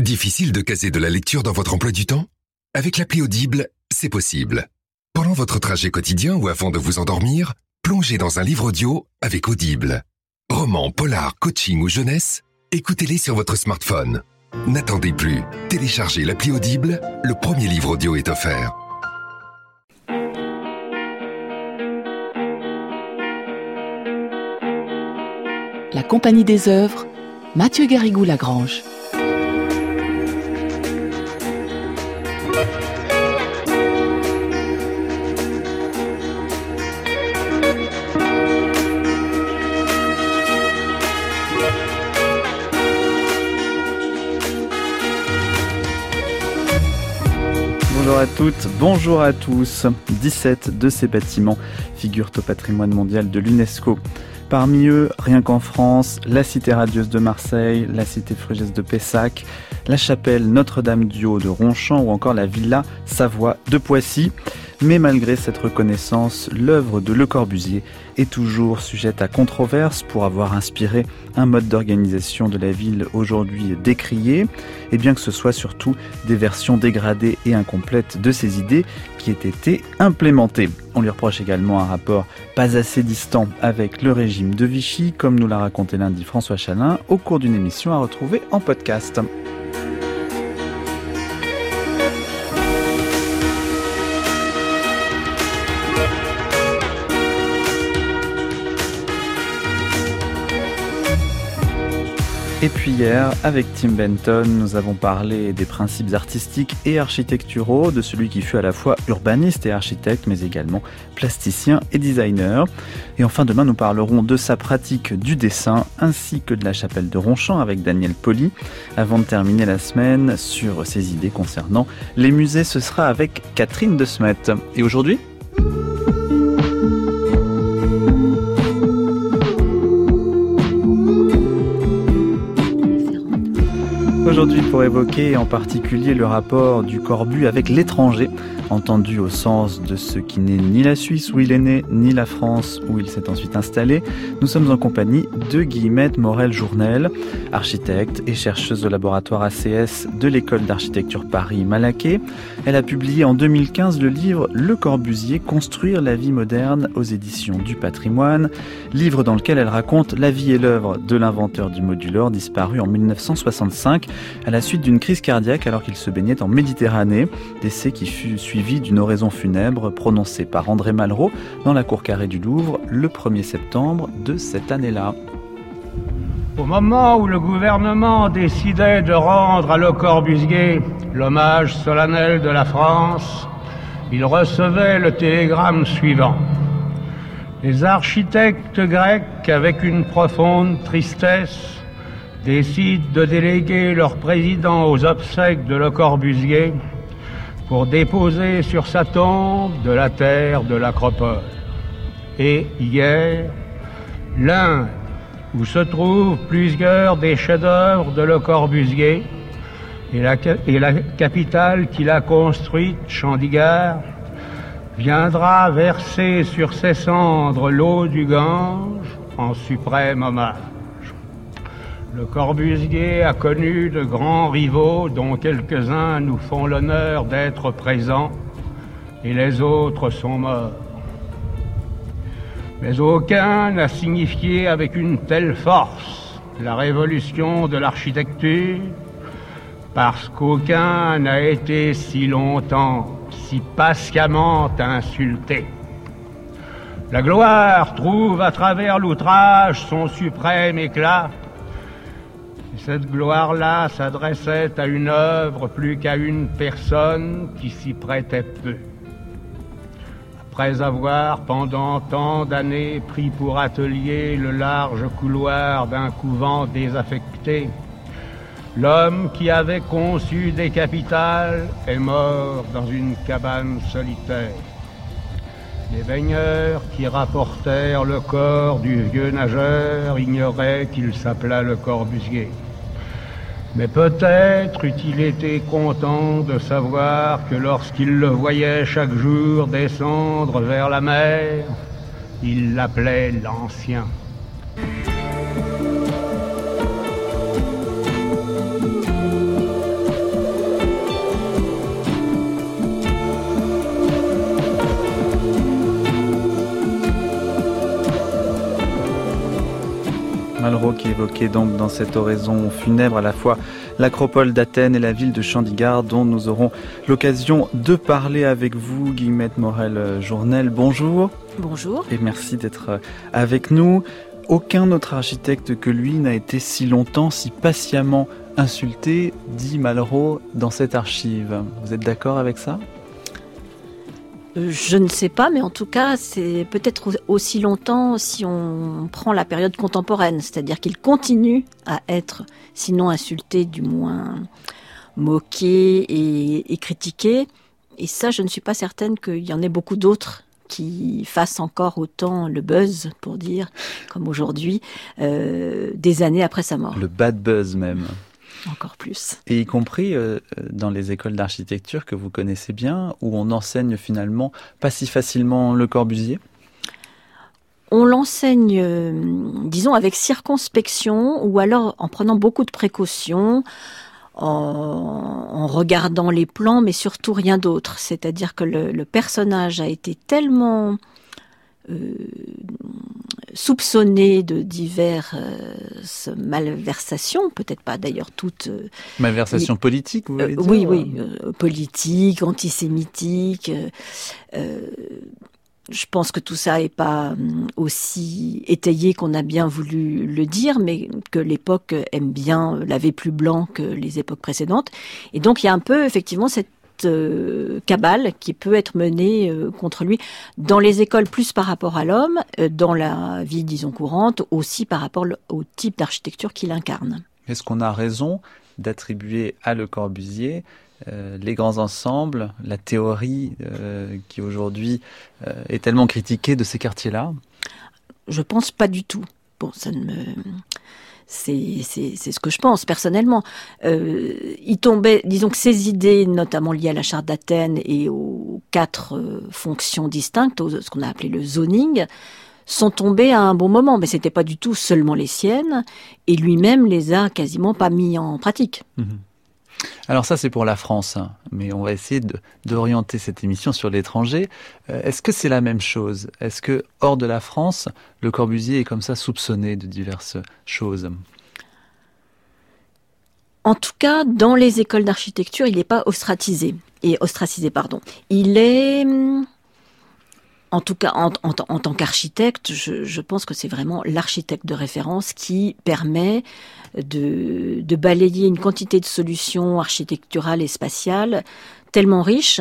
Difficile de caser de la lecture dans votre emploi du temps ? Avec l'appli Audible, c'est possible. Pendant votre trajet quotidien ou avant de vous endormir, plongez dans un livre audio avec Audible. Romans, polars, coaching ou jeunesse, écoutez-les sur votre smartphone. N'attendez plus, téléchargez l'appli Audible, le premier livre audio est offert. La Compagnie des œuvres, Mathieu Garrigou-Lagrange. Bonjour à toutes, bonjour à tous. 17 de ces bâtiments figurent au patrimoine mondial de l'UNESCO. Parmi eux, rien qu'en France, la cité radieuse de Marseille, la cité frugesse de Pessac, la chapelle Notre-Dame-du-Haut de Ronchamp ou encore la villa Savoie de Poissy. Mais malgré cette reconnaissance, l'œuvre de Le Corbusier est toujours sujette à controverse pour avoir inspiré un mode d'organisation de la ville aujourd'hui décrié, et bien que ce soit surtout des versions dégradées et incomplètes de ses idées qui aient été implémentées. On lui reproche également un rapport pas assez distant avec le régime de Vichy, comme nous l'a raconté lundi François Chalin au cours d'une émission à retrouver en podcast. Et puis hier, avec Tim Benton, nous avons parlé des principes artistiques et architecturaux de celui qui fut à la fois urbaniste et architecte, mais également plasticien et designer. Et enfin, demain, nous parlerons de sa pratique du dessin, ainsi que de la chapelle de Ronchamp avec Daniel Poli. Avant de terminer la semaine sur ses idées concernant les musées, ce sera avec Catherine de Smet. Et aujourd'hui ? Aujourd'hui, pour évoquer en particulier le rapport du Corbu avec l'étranger, entendu au sens de ce qui n'est ni la Suisse où il est né, ni la France où il s'est ensuite installé, nous sommes en compagnie de Guillemette Morel-Journel, architecte et chercheuse au laboratoire ACS de l'école d'architecture Paris-Malaquais. Elle a publié en 2015 le livre Le Corbusier, construire la vie moderne aux éditions du Patrimoine, livre dans lequel elle raconte la vie et l'œuvre de l'inventeur du modulor disparu en 1965 à la suite d'une crise cardiaque alors qu'il se baignait en Méditerranée, décès qui fut suivi d'une oraison funèbre prononcée par André Malraux dans la cour carrée du Louvre le 1er septembre de cette année-là. Au moment où le gouvernement décidait de rendre à Le Corbusier l'hommage solennel de la France, il recevait le télégramme suivant. Les architectes grecs, avec une profonde tristesse, décident de déléguer leur président aux obsèques de Le Corbusier pour déposer sur sa tombe de la terre de l'Acropole. Et hier, l'Inde, où se trouvent plusieurs des chefs-d'œuvre de Le Corbusier, et la capitale qu'il a construite, Chandigarh, viendra verser sur ses cendres l'eau du Gange en suprême hommage. Le Corbusier a connu de grands rivaux dont quelques-uns nous font l'honneur d'être présents et les autres sont morts. Mais aucun n'a signifié avec une telle force la révolution de l'architecture parce qu'aucun n'a été si longtemps, si patiemment insulté. La gloire trouve à travers l'outrage son suprême éclat. Et cette gloire-là s'adressait à une œuvre plus qu'à une personne qui s'y prêtait peu. Après avoir, pendant tant d'années, pris pour atelier le large couloir d'un couvent désaffecté, l'homme qui avait conçu des capitales est mort dans une cabane solitaire. Les baigneurs qui rapportèrent le corps du vieux nageur ignoraient qu'il s'appelait Le Corbusier. Mais peut-être eût-il été content de savoir que lorsqu'il le voyait chaque jour descendre vers la mer, il l'appelait l'Ancien. qui évoquait donc dans cette oraison funèbre à la fois l'acropole d'Athènes et la ville de Chandigarh, dont nous aurons l'occasion de parler avec vous. Guillemette Morel-Journel, bonjour. Bonjour. Et merci d'être avec nous. Aucun autre architecte que lui n'a été si longtemps, si patiemment insulté, dit Malraux dans cette archive. Vous êtes d'accord avec ça ? Je ne sais pas, mais en tout cas, c'est peut-être aussi longtemps si on prend la période contemporaine. C'est-à-dire qu'il continue à être, sinon insulté, du moins moqué et critiqué. Et ça, je ne suis pas certaine qu'il y en ait beaucoup d'autres qui fassent encore autant le buzz, pour dire, comme aujourd'hui, des années après sa mort. Le bad buzz même. Encore plus. Et y compris dans les écoles d'architecture que vous connaissez bien, où on enseigne finalement pas si facilement Le Corbusier ? On l'enseigne, disons, avec circonspection, ou alors en prenant beaucoup de précautions, en regardant les plans, mais surtout rien d'autre. C'est-à-dire que le personnage a été tellement soupçonné de diverses malversations, peut-être pas d'ailleurs toutes... malversations politiques, vous voulez dire ? Oui, politiques, antisémitiques. Je pense que tout ça n'est pas aussi étayé qu'on a bien voulu le dire, mais que l'époque aime bien laver plus blanc que les époques précédentes. Et donc il y a un peu effectivement cette cabale qui peut être menée contre lui dans les écoles, plus par rapport à l'homme, dans la vie, disons, courante, aussi par rapport au type d'architecture qu'il incarne. Est-ce qu'on a raison d'attribuer à Le Corbusier les grands ensembles, la théorie qui aujourd'hui est tellement critiquée de ces quartiers-là ? Je pense pas du tout. Bon, ça ne me... C'est ce que je pense personnellement. Il tombait, disons que ces idées, notamment liées à la charte d'Athènes et aux 4 fonctions distinctes, ce qu'on a appelé le zoning, sont tombées à un bon moment, mais c'était pas du tout seulement les siennes, et lui-même les a quasiment pas mis en pratique. Alors ça, c'est pour la France, hein, mais on va essayer d'orienter cette émission sur l'étranger. Est-ce que c'est la même chose ? Est-ce que, hors de la France, Le Corbusier est comme ça soupçonné de diverses choses ? En tout cas, dans les écoles d'architecture, il n'est pas ostracisé. Il est... En tout cas, en tant qu'architecte, je pense que c'est vraiment l'architecte de référence qui permet de balayer une quantité de solutions architecturales et spatiales tellement riches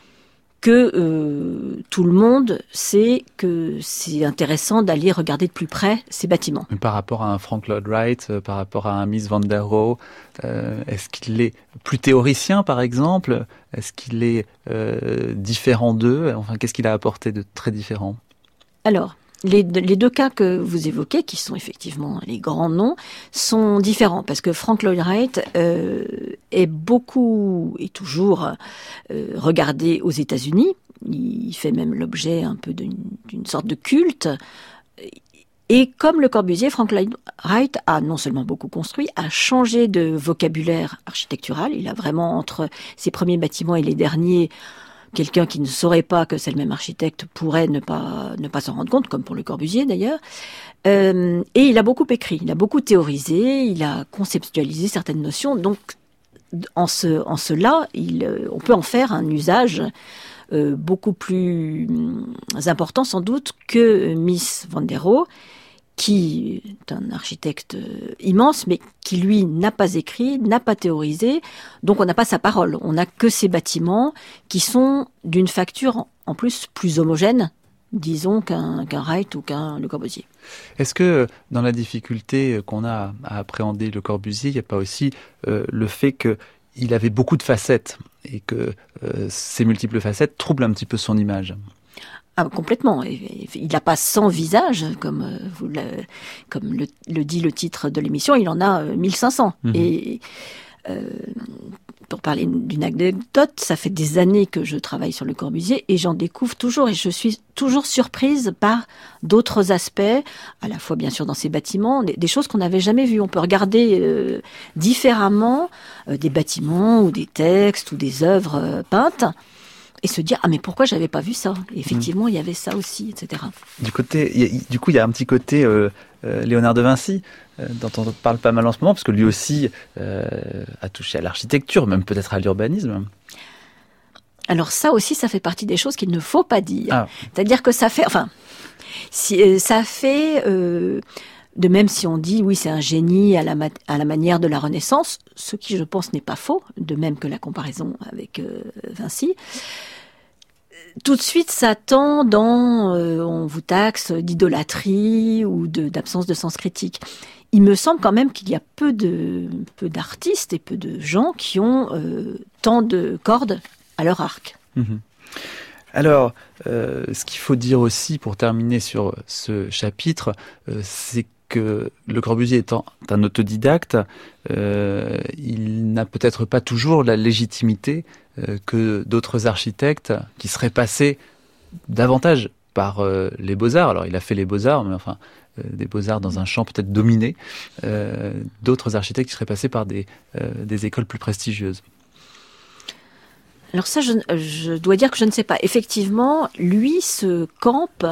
que tout le monde sait que c'est intéressant d'aller regarder de plus près ces bâtiments. Par rapport à un Frank Lloyd Wright, par rapport à un Mies van der Rohe, est-ce qu'il est plus théoricien, par exemple ? Est-ce qu'il est différent d'eux ? Enfin, qu'est-ce qu'il a apporté de très différent ? Alors, les 2 cas que vous évoquez, qui sont effectivement les grands noms, sont différents parce que Frank Lloyd Wright est beaucoup et toujours regardé aux États-Unis. Il fait même l'objet un peu d'une sorte de culte. Et comme Le Corbusier, Frank Lloyd Wright a non seulement beaucoup construit, a changé de vocabulaire architectural. Il a vraiment, entre ses premiers bâtiments et les derniers, quelqu'un qui ne saurait pas que c'est le même architecte pourrait ne pas s'en rendre compte, comme pour Le Corbusier d'ailleurs. Et il a beaucoup écrit, il a beaucoup théorisé, il a conceptualisé certaines notions. Donc, en cela, on peut en faire un usage beaucoup plus important sans doute que Mies van der Rohe, qui est un architecte immense, mais qui, lui, n'a pas écrit, n'a pas théorisé, donc on n'a pas sa parole. On n'a que ces bâtiments qui sont d'une facture, en plus, plus homogène, disons, qu'un Wright ou qu'un Le Corbusier. Est-ce que, dans la difficulté qu'on a à appréhender Le Corbusier, il n'y a pas aussi le fait qu'il avait beaucoup de facettes, et que ces multiples facettes troublent un petit peu son image ? Ah, complètement. Il n'a pas 100 visages, comme le dit le titre de l'émission, il en a 1500. Et pour parler d'une anecdote, ça fait des années que je travaille sur Le Corbusier et j'en découvre toujours et je suis toujours surprise par d'autres aspects, à la fois bien sûr dans ces bâtiments, des choses qu'on n'avait jamais vues. On peut regarder différemment des bâtiments ou des textes ou des œuvres peintes et se dire mais pourquoi j'avais pas vu ça ? Et effectivement, il y avait ça aussi, etc. Du coup, il y a un petit côté Léonard de Vinci dont on parle pas mal en ce moment, parce que lui aussi a touché à l'architecture, même peut-être à l'urbanisme. Alors ça aussi, ça fait partie des choses qu'il ne faut pas dire. Ah. C'est-à-dire que ça fait, de même si on dit oui, c'est un génie à la manière de la Renaissance, ce qui je pense n'est pas faux, de même que la comparaison avec Vinci. Tout de suite, ça tend on vous taxe d'idolâtrie ou d'absence de sens critique. Il me semble quand même qu'il y a peu d'artistes et peu de gens qui ont tant de cordes à leur arc. Mmh. Alors, ce qu'il faut dire aussi pour terminer sur ce chapitre, c'est que Le Corbusier étant un autodidacte, il n'a peut-être pas toujours la légitimité que d'autres architectes qui seraient passés davantage par les beaux-arts. Alors, il a fait les beaux-arts, mais enfin, des beaux-arts dans un champ peut-être dominé. D'autres architectes qui seraient passés par des écoles plus prestigieuses. Alors ça, je dois dire que je ne sais pas. Effectivement, lui se campe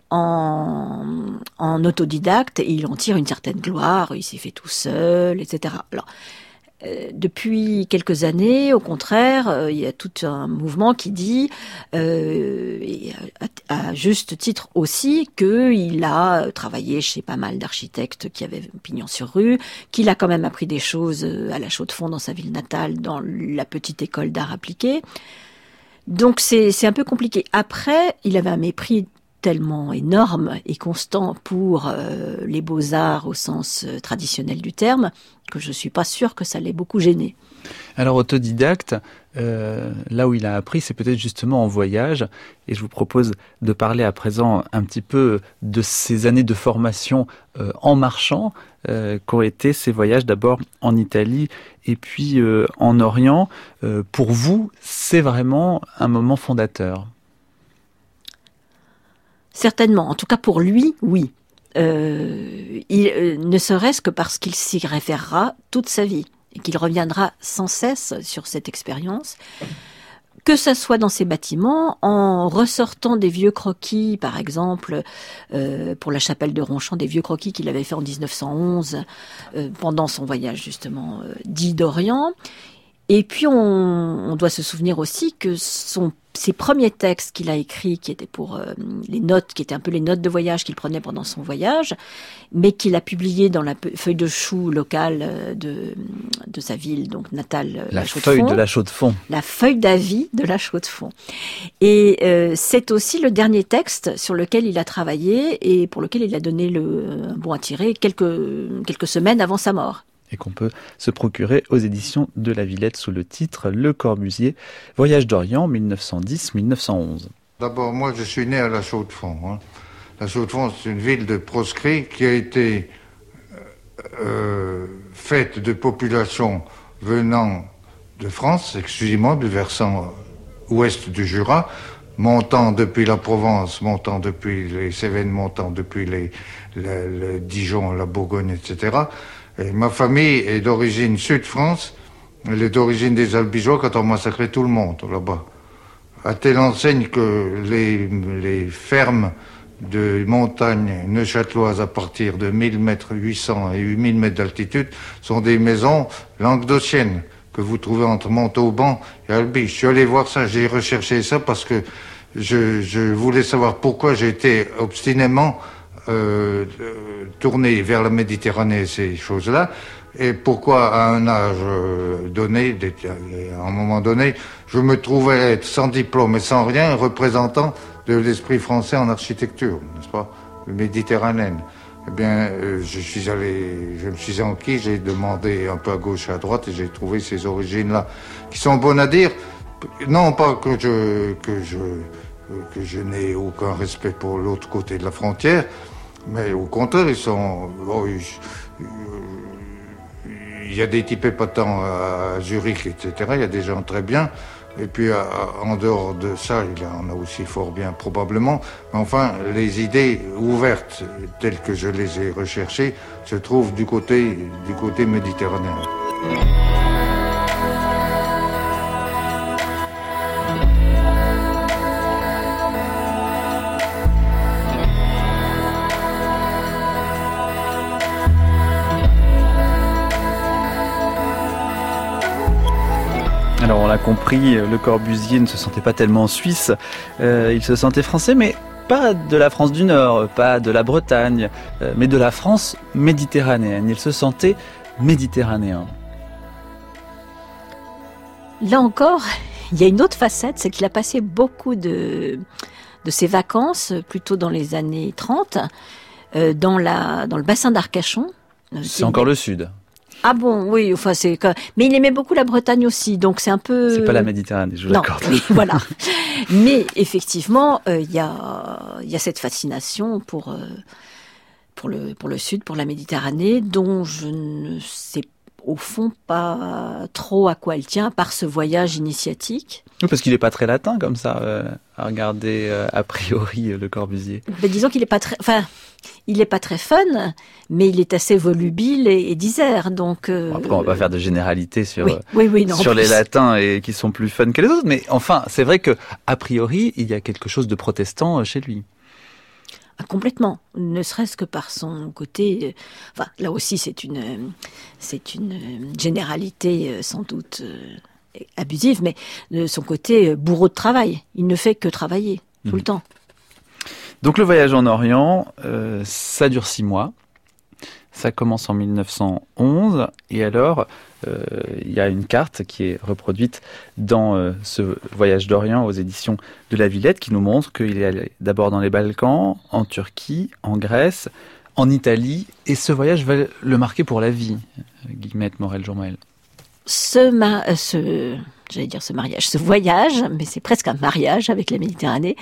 en autodidacte et il en tire une certaine gloire, il s'est fait tout seul, etc. Alors, depuis quelques années, au contraire, il y a tout un mouvement qui dit, et à juste titre aussi, qu'il a travaillé chez pas mal d'architectes qui avaient pignon sur rue, qu'il a quand même appris des choses à La Chaux-de-Fonds, dans sa ville natale, dans la petite école d'art appliqué. Donc c'est un peu compliqué. Après, il avait un mépris tellement énorme et constant pour les beaux-arts au sens traditionnel du terme, que je ne suis pas sûre que ça l'ait beaucoup gêné. Alors autodidacte, là où il a appris, c'est peut-être justement en voyage, et je vous propose de parler à présent un petit peu de ces années de formation en marchant, qu'ont été ces voyages d'abord en Italie et puis en Orient. Pour vous, c'est vraiment un moment fondateur. Certainement, en tout cas pour lui, oui. Ne serait-ce que parce qu'il s'y référera toute sa vie et qu'il reviendra sans cesse sur cette expérience, que ça soit dans ses bâtiments, en ressortant des vieux croquis, par exemple, pour la chapelle de Ronchamp, des vieux croquis qu'il avait fait en 1911, pendant son voyage justement dit d'Orient. Et puis on doit se souvenir aussi que ses premiers textes qu'il a écrits, qui étaient pour les notes, qui étaient un peu les notes de voyage qu'il prenait pendant son voyage, mais qu'il a publié dans la feuille de chou locale de sa ville, donc natale, la feuille de La Chaux-de-Fonds. La feuille d'avis de La Chaux-de-Fonds. Et c'est aussi le dernier texte sur lequel il a travaillé et pour lequel il a donné un bon à tirer quelques semaines avant sa mort. Et qu'on peut se procurer aux éditions de La Villette sous le titre Le Corbusier, Voyage d'Orient 1910-1911. D'abord, moi, je suis né à La Chaux-de-Fonds. La Chaux-de-Fonds, c'est une ville de proscrits qui a été faite de populations venant de France, exclusivement du versant ouest du Jura, montant depuis la Provence, montant depuis les Cévennes, montant depuis le Dijon, la Bourgogne, etc. Et ma famille est d'origine Sud-France, elle est d'origine des Albigeois quand on massacrait tout le monde là-bas. À telle enseigne que les fermes de montagne neuchâteloises à partir de 1000 mètres 800 et 8000 mètres d'altitude sont des maisons languedociennes que vous trouvez entre Montauban et Albi. Je suis allé voir ça, j'ai recherché ça parce que je voulais savoir pourquoi j'étais obstinément tourné vers la Méditerranée, ces choses-là, et pourquoi à un âge donné, à un moment donné, je me trouvais être sans diplôme et sans rien, représentant de l'esprit français en architecture, n'est-ce pas, méditerranéenne. Eh bien, je me suis enquis, j'ai demandé un peu à gauche et à droite, et j'ai trouvé ces origines-là, qui sont bonnes à dire, non pas que je n'ai aucun respect pour l'autre côté de la frontière, mais au contraire, il y a des types épatants à Zurich, etc. Il y a des gens très bien. Et puis, en dehors de ça, il y en a aussi fort bien, probablement. Mais enfin, les idées ouvertes, telles que je les ai recherchées, se trouvent du côté méditerranéen. Alors on l'a compris, Le Corbusier ne se sentait pas tellement suisse, il se sentait français, mais pas de la France du Nord, pas de la Bretagne, mais de la France méditerranéenne. Il se sentait méditerranéen. Là encore, il y a une autre facette, c'est qu'il a passé beaucoup de ses vacances, plutôt dans les années 30, dans le bassin d'Arcachon. C'est encore le sud. Ah bon, oui, enfin mais il aimait beaucoup la Bretagne aussi, donc c'est un peu... C'est pas la Méditerranée, je vous l'accorde. Oui, voilà. Mais effectivement, il y a cette fascination pour le sud, pour la Méditerranée, dont je ne sais au fond pas trop à quoi elle tient, par ce voyage initiatique. Oui, parce qu'il n'est pas très latin comme ça, à regarder a priori Le Corbusier. Ben, disons qu'il n'est pas très... Enfin, il n'est pas très fun, mais il est assez volubile et disert. Donc, Bon, après, on va pas faire de généralité sur, non, sur les latins et qui sont plus fun que les autres. Mais enfin, c'est vrai que a priori, il y a quelque chose de protestant chez lui. Complètement, ne serait-ce que par son côté... Enfin, là aussi, c'est une généralité sans doute abusive, mais son côté bourreau de travail. Il ne fait que travailler tout le temps. Donc le voyage en Orient, ça dure 6 mois. Ça commence en 1911 et alors il y a une carte qui est reproduite dans ce voyage d'Orient aux éditions de La Villette qui nous montre qu'il est allé d'abord dans les Balkans, en Turquie, en Grèce, en Italie et ce voyage va le marquer pour la vie. Guillemette Morel-Jourmel. Ce voyage, mais c'est presque un mariage avec la Méditerranée,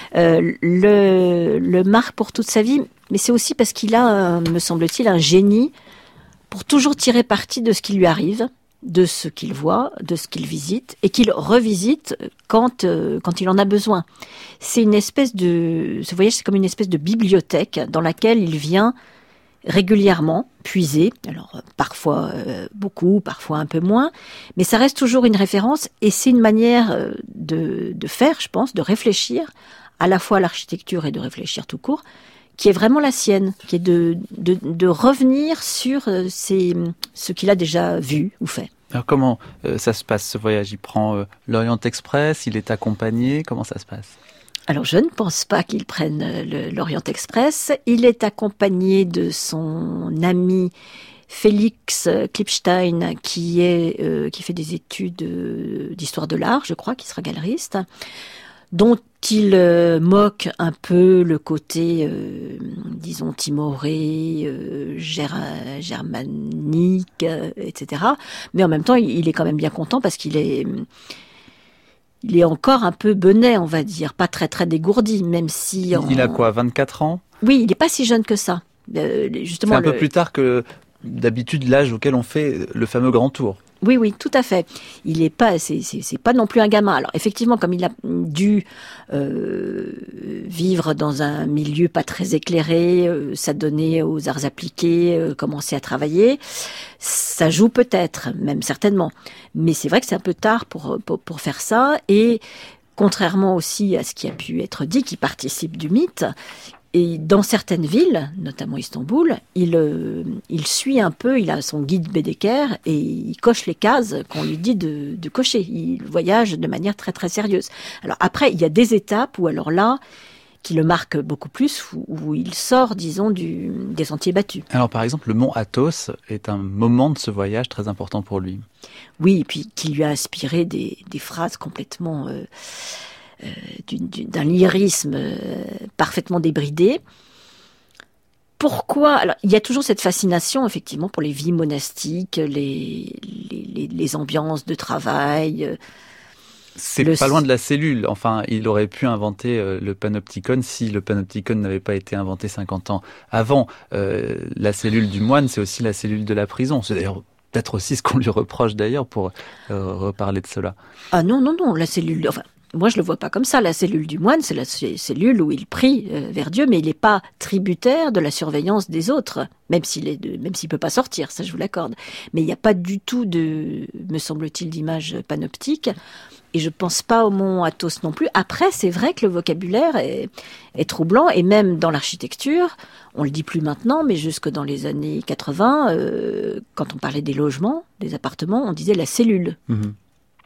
le marque pour toute sa vie, mais c'est aussi parce qu'il a, me semble-t-il, un génie pour toujours tirer parti de ce qui lui arrive, de ce qu'il voit, de ce qu'il visite, et qu'il revisite quand il en a besoin. Ce voyage, c'est comme une espèce de bibliothèque dans laquelle il vient régulièrement puiser, alors parfois beaucoup, parfois un peu moins, mais ça reste toujours une référence et c'est une manière de faire, je pense, de réfléchir à la fois à l'architecture et de réfléchir tout court, qui est vraiment la sienne, qui est de revenir sur ce qu'il a déjà vu ou fait. Alors comment ça se passe ce voyage ? Il prend l'Orient Express, il est accompagné, comment ça se passe ? Alors, je ne pense pas qu'il prenne l'Orient Express. Il est accompagné de son ami Félix Klipstein, qui fait des études d'histoire de l'art, je crois, qui sera galeriste, dont il moque un peu le côté, disons, timoré, germanique, etc. Mais en même temps, il est quand même bien content parce qu'il est encore un peu benet, on va dire, pas très très dégourdi, même si... Il a quoi, 24 ans ? Oui, il n'est pas si jeune que ça. Justement, c'est un peu plus tard que d'habitude l'âge auquel on fait le fameux grand tour. Oui, tout à fait. Il est pas, c'est pas non plus un gamin. Alors effectivement, comme il a dû vivre dans un milieu pas très éclairé, s'adonner aux arts appliqués, commencer à travailler, ça joue peut-être, même certainement. Mais c'est vrai que c'est un peu tard pour faire ça. Et contrairement aussi à ce qui a pu être dit, qui participe du mythe. Et dans certaines villes, notamment Istanbul, il suit un peu, il a son guide Bedeker et il coche les cases qu'on lui dit de cocher. Il voyage de manière très très sérieuse. Alors après, il y a des étapes où alors là, qui le marquent beaucoup plus, où il sort, disons, des sentiers battus. Alors par exemple, le mont Athos est un moment de ce voyage très important pour lui. Oui, et puis qui lui a inspiré des phrases complètement... d'un lyrisme parfaitement débridé. Pourquoi ? Alors, il y a toujours cette fascination, effectivement, pour les vies monastiques, les ambiances de travail. C'est pas loin de la cellule. Enfin, il aurait pu inventer le panopticon si le panopticon n'avait pas été inventé 50 ans avant. La cellule du moine, c'est aussi la cellule de la prison. C'est d'ailleurs peut-être aussi ce qu'on lui reproche d'ailleurs pour reparler de cela. Ah non, la cellule... Enfin, moi, je le vois pas comme ça. La cellule du moine, c'est la cellule où il prie vers Dieu, mais il n'est pas tributaire de la surveillance des autres, même s'il peut pas sortir, ça je vous l'accorde. Mais il n'y a pas du tout me semble-t-il, d'image panoptique. Et je pense pas au mont Athos non plus. Après, c'est vrai que le vocabulaire est troublant, et même dans l'architecture, on le dit plus maintenant, mais jusque dans les années 80, quand on parlait des logements, des appartements, on disait la cellule. Mmh.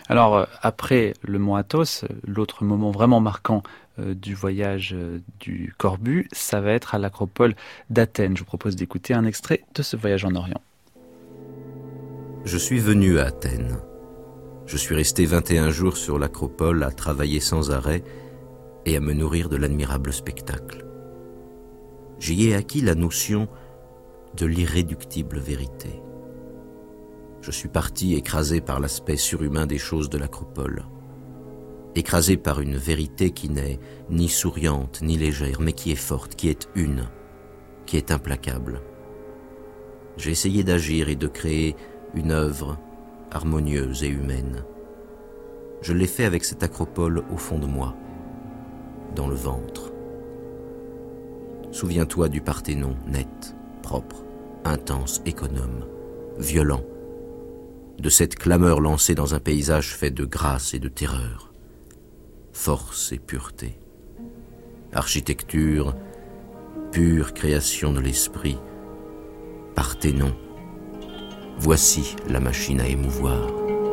Alors, après le mont Athos, l'autre moment vraiment marquant du voyage du Corbu, ça va être à l'acropole d'Athènes. Je vous propose d'écouter un extrait de ce voyage en Orient. Je suis venu à Athènes. Je suis resté 21 jours sur l'acropole à travailler sans arrêt et à me nourrir de l'admirable spectacle. J'y ai acquis la notion de l'irréductible vérité. Je suis parti écrasé par l'aspect surhumain des choses de l'acropole, écrasé par une vérité qui n'est ni souriante ni légère, mais qui est forte, qui est une, qui est implacable. J'ai essayé d'agir et de créer une œuvre harmonieuse et humaine. Je l'ai fait avec cette acropole au fond de moi, dans le ventre. Souviens-toi du Parthénon, net, propre, intense, économe, violent, de cette clameur lancée dans un paysage fait de grâce et de terreur, force et pureté, architecture, pure création de l'esprit, Parthénon, voici la machine à émouvoir.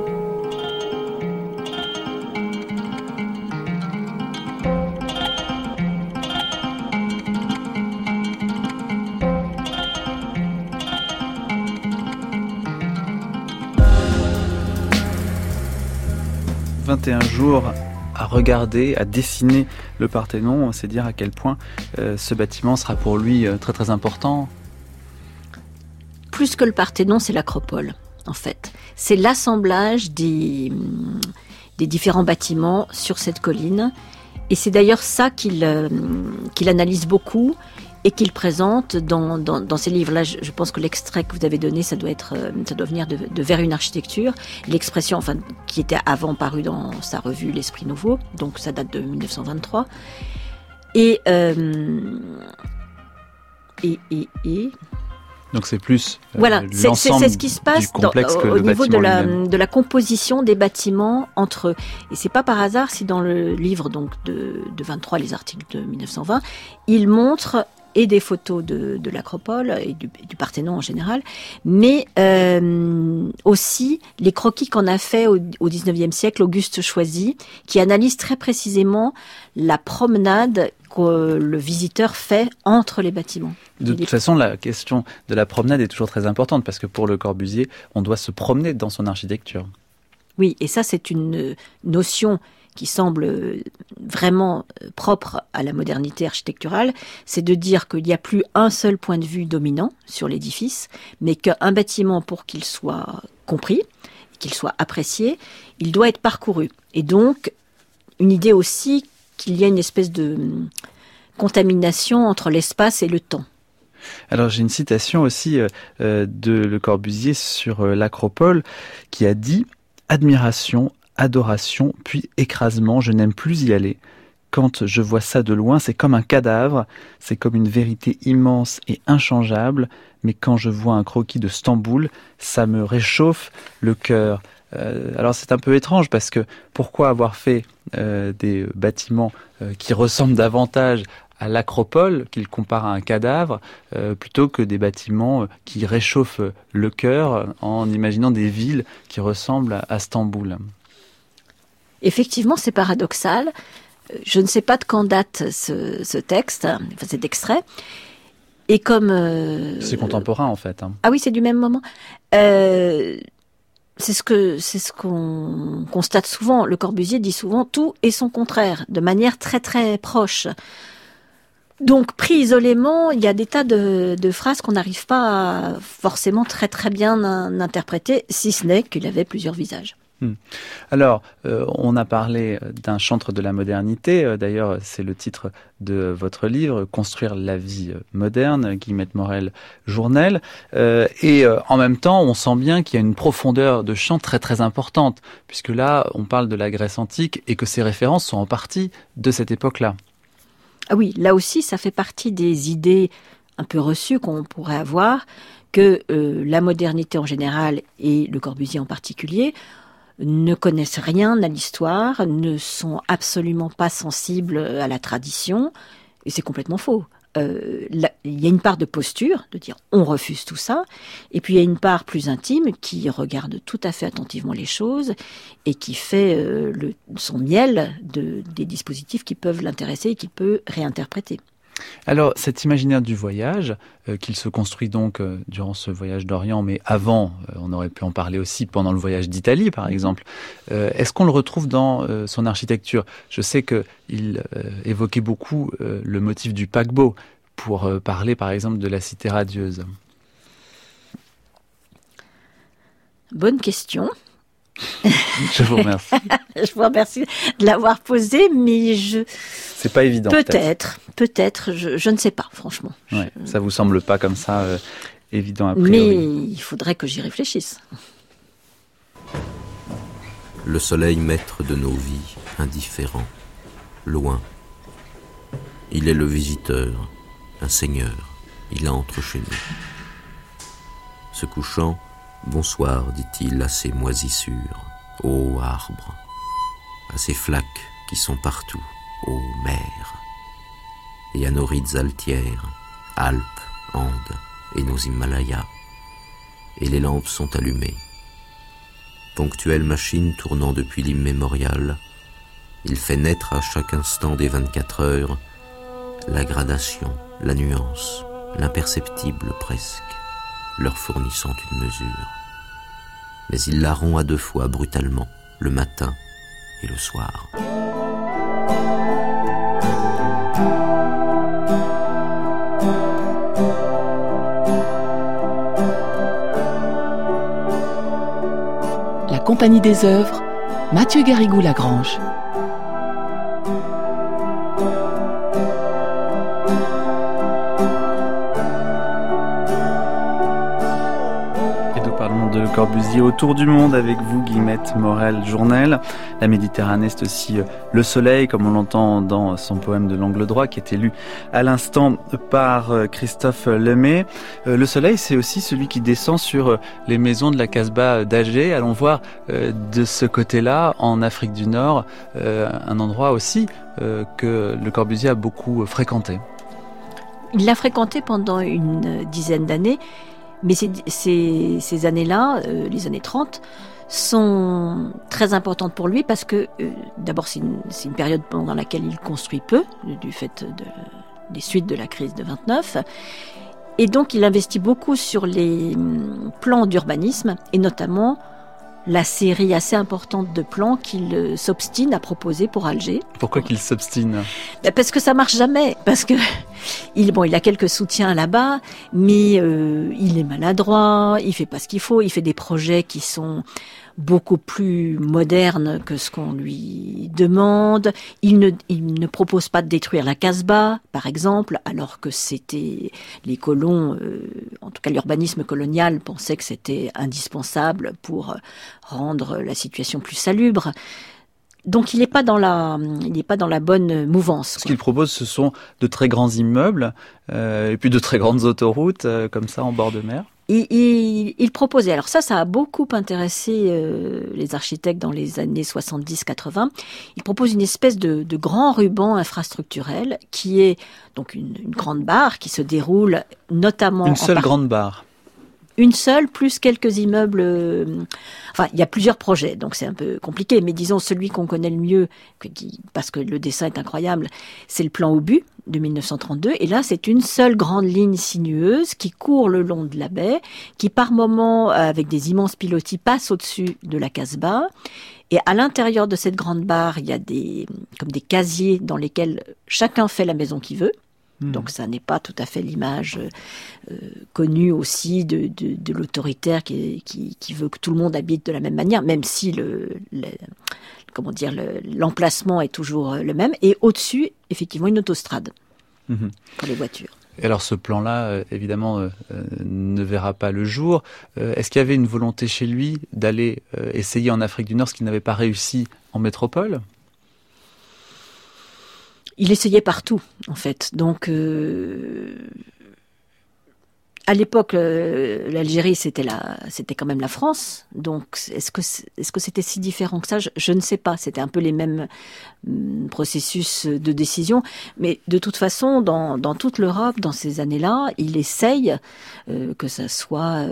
« 21 jours à regarder, à dessiner le Parthénon, c'est dire à quel point ce bâtiment sera pour lui très très important. » Plus que le Parthénon, c'est l'acropole, en fait. C'est l'assemblage des différents bâtiments sur cette colline. Et c'est d'ailleurs ça qu'il analyse beaucoup et qu'il présente dans ses livres. Là, je pense que l'extrait que vous avez donné, ça doit venir de Vers une architecture. L'expression, enfin, qui était avant parue dans sa revue L'Esprit Nouveau, donc ça date de 1923. Donc c'est plus voilà, l'ensemble c'est ce qui se passe au niveau de la composition des bâtiments entre eux. Et c'est pas par hasard si dans le livre donc de 23, les articles de 1920, il montre et des photos de l'acropole et du Parthénon en général, mais aussi les croquis qu'en a fait au XIXe siècle Auguste Choisy, qui analyse très précisément la promenade que le visiteur fait entre les bâtiments. De toute façon, la question de la promenade est toujours très importante, parce que pour Le Corbusier, on doit se promener dans son architecture. Oui, et ça c'est une notion qui semble vraiment propre à la modernité architecturale, c'est de dire qu'il n'y a plus un seul point de vue dominant sur l'édifice, mais qu'un bâtiment, pour qu'il soit compris, qu'il soit apprécié, il doit être parcouru. Et donc, une idée aussi qu'il y a une espèce de contamination entre l'espace et le temps. Alors j'ai une citation aussi de Le Corbusier sur l'acropole qui a dit « Admiration, adoration, puis écrasement, je n'aime plus y aller. Quand je vois ça de loin, c'est comme un cadavre, c'est comme une vérité immense et inchangeable, mais quand je vois un croquis de Stamboul, ça me réchauffe le cœur. » Alors c'est un peu étrange parce que pourquoi avoir fait des bâtiments qui ressemblent davantage à l'acropole, qu'il compare à un cadavre, plutôt que des bâtiments qui réchauffent le cœur en imaginant des villes qui ressemblent à Stamboul. Effectivement, c'est paradoxal. Je ne sais pas de quand date ce texte, enfin cet extrait. Et comme c'est contemporain en fait. Hein. Ah oui, c'est du même moment. C'est ce qu'on constate souvent. Le Corbusier dit souvent tout et son contraire, de manière très très proche. Donc, pris isolément, il y a des tas de phrases qu'on n'arrive pas à forcément très très bien interpréter, si ce n'est qu'il avait plusieurs visages. Alors, on a parlé d'un chantre de la modernité. D'ailleurs, c'est le titre de votre livre, « Construire la vie moderne », Guillemette Morel-Journel. Et en même temps, on sent bien qu'il y a une profondeur de chant très très importante, puisque là, on parle de la Grèce antique et que ces références sont en partie de cette époque-là. Ah oui, là aussi, ça fait partie des idées un peu reçues qu'on pourrait avoir, que la modernité en général et Le Corbusier en particulier ne connaissent rien à l'histoire, ne sont absolument pas sensibles à la tradition, et c'est complètement faux. il y a une part de posture, de dire on refuse tout ça, et puis il y a une part plus intime qui regarde tout à fait attentivement les choses et qui fait son miel des dispositifs qui peuvent l'intéresser et qu'il peut réinterpréter. Alors, cet imaginaire du voyage, qu'il se construit donc durant ce voyage d'Orient, mais avant, on aurait pu en parler aussi pendant le voyage d'Italie, par exemple, est-ce qu'on le retrouve dans son architecture ? Je sais qu'il évoquait beaucoup le motif du paquebot pour parler, par exemple, de la cité radieuse. Bonne question. Je vous remercie. Je vous remercie de l'avoir posé, mais c'est pas évident. Peut-être, je ne sais pas, franchement. Ouais, ça vous semble pas comme ça évident a priori. Mais il faudrait que j'y réfléchisse. Le soleil maître de nos vies, indifférent, loin. Il est le visiteur, un seigneur. Il entre chez nous. Se couchant, bonsoir, dit-il à ces moisissures, ô arbres, à ces flaques qui sont partout, ô mers, et à nos rides altières, Alpes, Andes et nos Himalayas. Et les lampes sont allumées. Ponctuelle machine tournant depuis l'immémorial, il fait naître à chaque instant des 24 heures la gradation, la nuance, l'imperceptible presque, leur fournissant une mesure. Mais il la rompt à deux fois brutalement, le matin et le soir. La Compagnie des œuvres, Mathieu Garrigou-Lagrange. De Corbusier autour du monde avec vous, Guillemette Morel-Journel. La Méditerranée, c'est aussi le soleil, comme on l'entend dans son poème de l'angle droit, qui est lu à l'instant par Christophe Lemay. Le soleil, c'est aussi celui qui descend sur les maisons de la Casbah d'Alger. Allons voir de ce côté-là, en Afrique du Nord, un endroit aussi que Le Corbusier a beaucoup fréquenté. Il l'a fréquenté pendant une dizaine d'années. Mais ces années-là, les années 30, sont très importantes pour lui parce que, d'abord, c'est une période pendant laquelle il construit peu, du fait des suites de la crise de 29. Et donc, il investit beaucoup sur les plans d'urbanisme, et notamment la série assez importante de plans qu'il s'obstine à proposer pour Alger. Pourquoi qu'il s'obstine ? Parce que ça marche jamais. Parce que il a quelques soutiens là-bas, mais il est maladroit, il fait pas ce qu'il faut, il fait des projets qui sont beaucoup plus moderne que ce qu'on lui demande. Il ne propose pas de détruire la Casbah, par exemple, alors que c'était les colons, en tout cas l'urbanisme colonial pensait que c'était indispensable pour rendre la situation plus salubre. Donc il n'est pas dans la bonne mouvance. Ce qu'il propose, ce sont de très grands immeubles et puis de très grandes autoroutes comme ça en bord de mer. Il proposait, alors ça a beaucoup intéressé les architectes dans les années 70-80, il propose une espèce de grand ruban infrastructurel qui est donc une grande barre qui se déroule notamment... Une seule grande barre. Une seule, plus quelques immeubles... Enfin, il y a plusieurs projets, donc c'est un peu compliqué. Mais disons, celui qu'on connaît le mieux, parce que le dessin est incroyable, c'est le plan Obus de 1932. Et là, c'est une seule grande ligne sinueuse qui court le long de la baie, qui par moments, avec des immenses pilotis, passe au-dessus de la Casbah. Et à l'intérieur de cette grande barre, il y a comme des casiers dans lesquels chacun fait la maison qu'il veut. Donc ça n'est pas tout à fait l'image connue aussi de l'autoritaire qui veut que tout le monde habite de la même manière, même si l'emplacement est toujours le même. Et au-dessus, effectivement, une autostrade pour les voitures. Et alors ce plan-là, évidemment, ne verra pas le jour. Est-ce qu'il y avait une volonté chez lui d'aller essayer en Afrique du Nord ce qu'il n'avait pas réussi en métropole ? Il essayait partout, en fait. Donc, À l'époque, l'Algérie, c'était quand même la France. Donc, est-ce que c'était si différent que ça ? Je ne sais pas. C'était un peu les mêmes processus de décision. Mais de toute façon, dans toute l'Europe, dans ces années-là, il essaye, que ça soit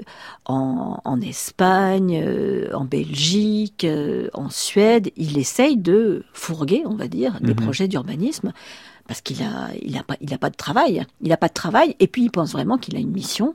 en Espagne, en Belgique, en Suède, il essaye de fourguer, on va dire, des projets d'urbanisme. Parce qu'il a pas de travail. Il n'a pas de travail, et puis il pense vraiment qu'il a une mission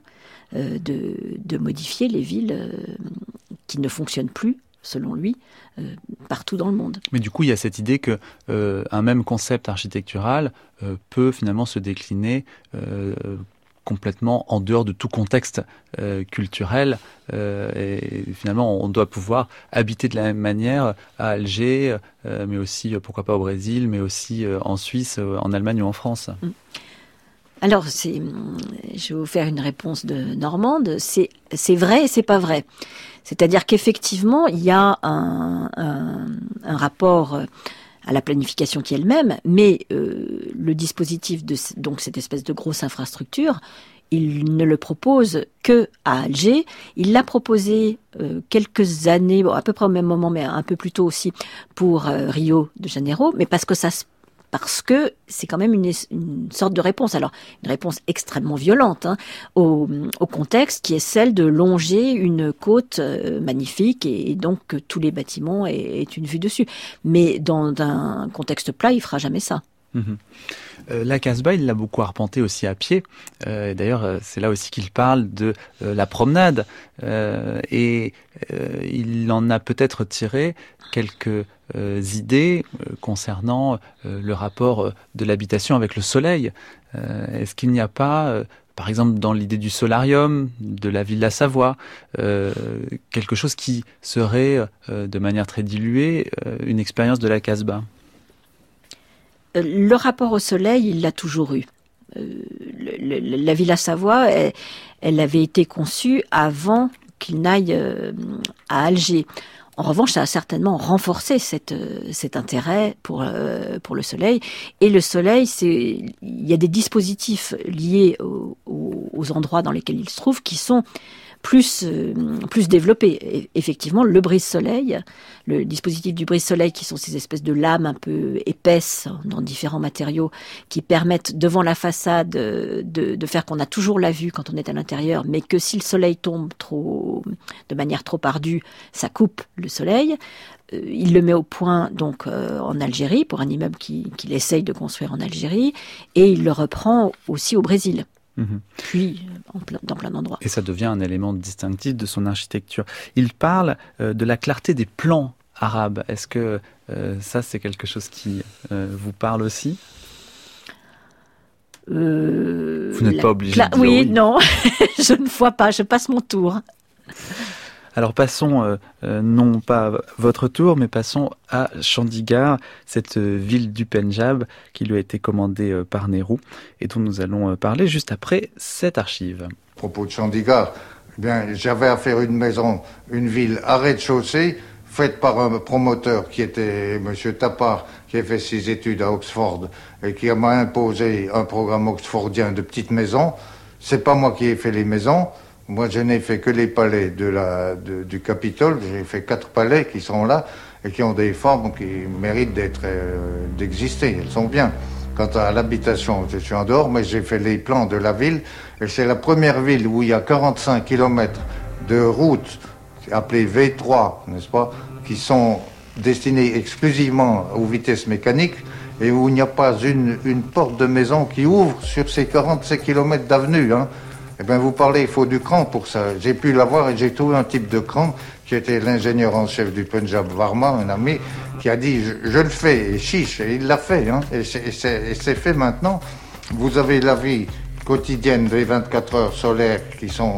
de modifier les villes qui ne fonctionnent plus, selon lui, partout dans le monde. Mais du coup, il y a cette idée que un même concept architectural peut finalement se décliner complètement en dehors de tout contexte culturel, et finalement on doit pouvoir habiter de la même manière à Alger, mais aussi pourquoi pas au Brésil, mais aussi en Suisse, en Allemagne ou en France. Alors je vais vous faire une réponse de Normande. C'est vrai et c'est pas vrai. C'est-à-dire qu'effectivement il y a un rapport à la planification qui est le même, mais le dispositif donc cette espèce de grosse infrastructure, il ne le propose que à Alger. Il l'a proposé quelques années, à peu près au même moment, mais un peu plus tôt aussi, pour Rio de Janeiro, mais parce que c'est quand même une sorte de réponse. Alors, une réponse extrêmement violente au contexte qui est celle de longer une côte magnifique et donc que tous les bâtiments aient une vue dessus. Mais dans un contexte plat, il fera jamais ça. La Casbah, il l'a beaucoup arpenté aussi à pied. D'ailleurs, c'est là aussi qu'il parle de la promenade. Et il en a peut-être tiré quelques idées concernant le rapport de l'habitation avec le soleil. Est-ce qu'il n'y a pas, par exemple dans l'idée du solarium, de la Villa Savoie, quelque chose qui serait, de manière très diluée, une expérience de la Casbah ? Le rapport au soleil, il l'a toujours eu. La Villa Savoie, elle avait été conçue avant qu'il n'aille à Alger. En revanche, ça a certainement renforcé cet intérêt pour le soleil. Et le soleil, il y a des dispositifs liés aux endroits dans lesquels il se trouve qui sont plus développé. Et effectivement, le brise-soleil, le dispositif du brise-soleil, qui sont ces espèces de lames un peu épaisses dans différents matériaux, qui permettent devant la façade de faire qu'on a toujours la vue quand on est à l'intérieur, mais que si le soleil tombe de manière trop ardue, ça coupe le soleil. Il le met au point donc en Algérie, pour un immeuble qu'il essaye de construire en Algérie, et il le reprend aussi au Brésil. Puis dans plein d'endroits. Et ça devient un élément distinctif de son architecture. Il parle de la clarté des plans arabes. Est-ce que ça, c'est quelque chose qui vous parle aussi ? Vous n'êtes pas obligé de dire oui. Non, je ne vois pas, je passe mon tour. Alors passons, non pas votre tour, mais passons à Chandigarh, cette ville du Pendjab qui lui a été commandée par Nehru et dont nous allons parler juste après cette archive. À propos de Chandigarh, j'avais à faire une maison, une ville à rez-de-chaussée, faite par un promoteur qui était M. Tapar, qui a fait ses études à Oxford et qui m'a imposé un programme oxfordien de petites maisons. C'est pas moi qui ai fait les maisons. Moi, je n'ai fait que les palais du Capitole. J'ai fait 4 palais qui sont là et qui ont des formes qui méritent d'exister. Elles sont bien. Quant à l'habitation, je suis en dehors, mais j'ai fait les plans de la ville. Et c'est la première ville où il y a 45 km de routes appelées V3, n'est-ce pas, qui sont destinées exclusivement aux vitesses mécaniques et où il n'y a pas une porte de maison qui ouvre sur ces 45 km d'avenue, Eh bien, vous parlez, il faut du cran pour ça. J'ai pu l'avoir et j'ai trouvé un type de cran qui était l'ingénieur en chef du Pendjab Varma, un ami, qui a dit je le fais, et chiche, et il l'a fait, et c'est fait maintenant. Vous avez la vie quotidienne des 24 heures solaires qui sont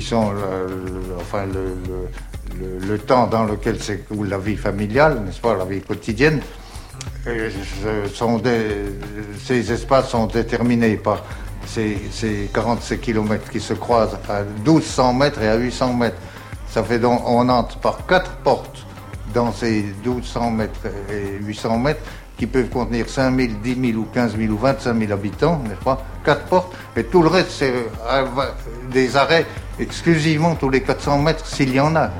le temps dans lequel s'écoule la vie familiale, n'est-ce pas, la vie quotidienne. Ces espaces sont déterminés par ces 47 km qui se croisent à 1200 mètres et à 800 mètres. Ça fait donc, on entre par 4 portes dans ces 1200 mètres et 800 mètres qui peuvent contenir 5 000, 10 000 ou 15 000 ou 25 000 habitants, n'est-ce pas? 4 portes, et tout le reste, c'est des arrêts exclusivement tous les 400 mètres, s'il y en a.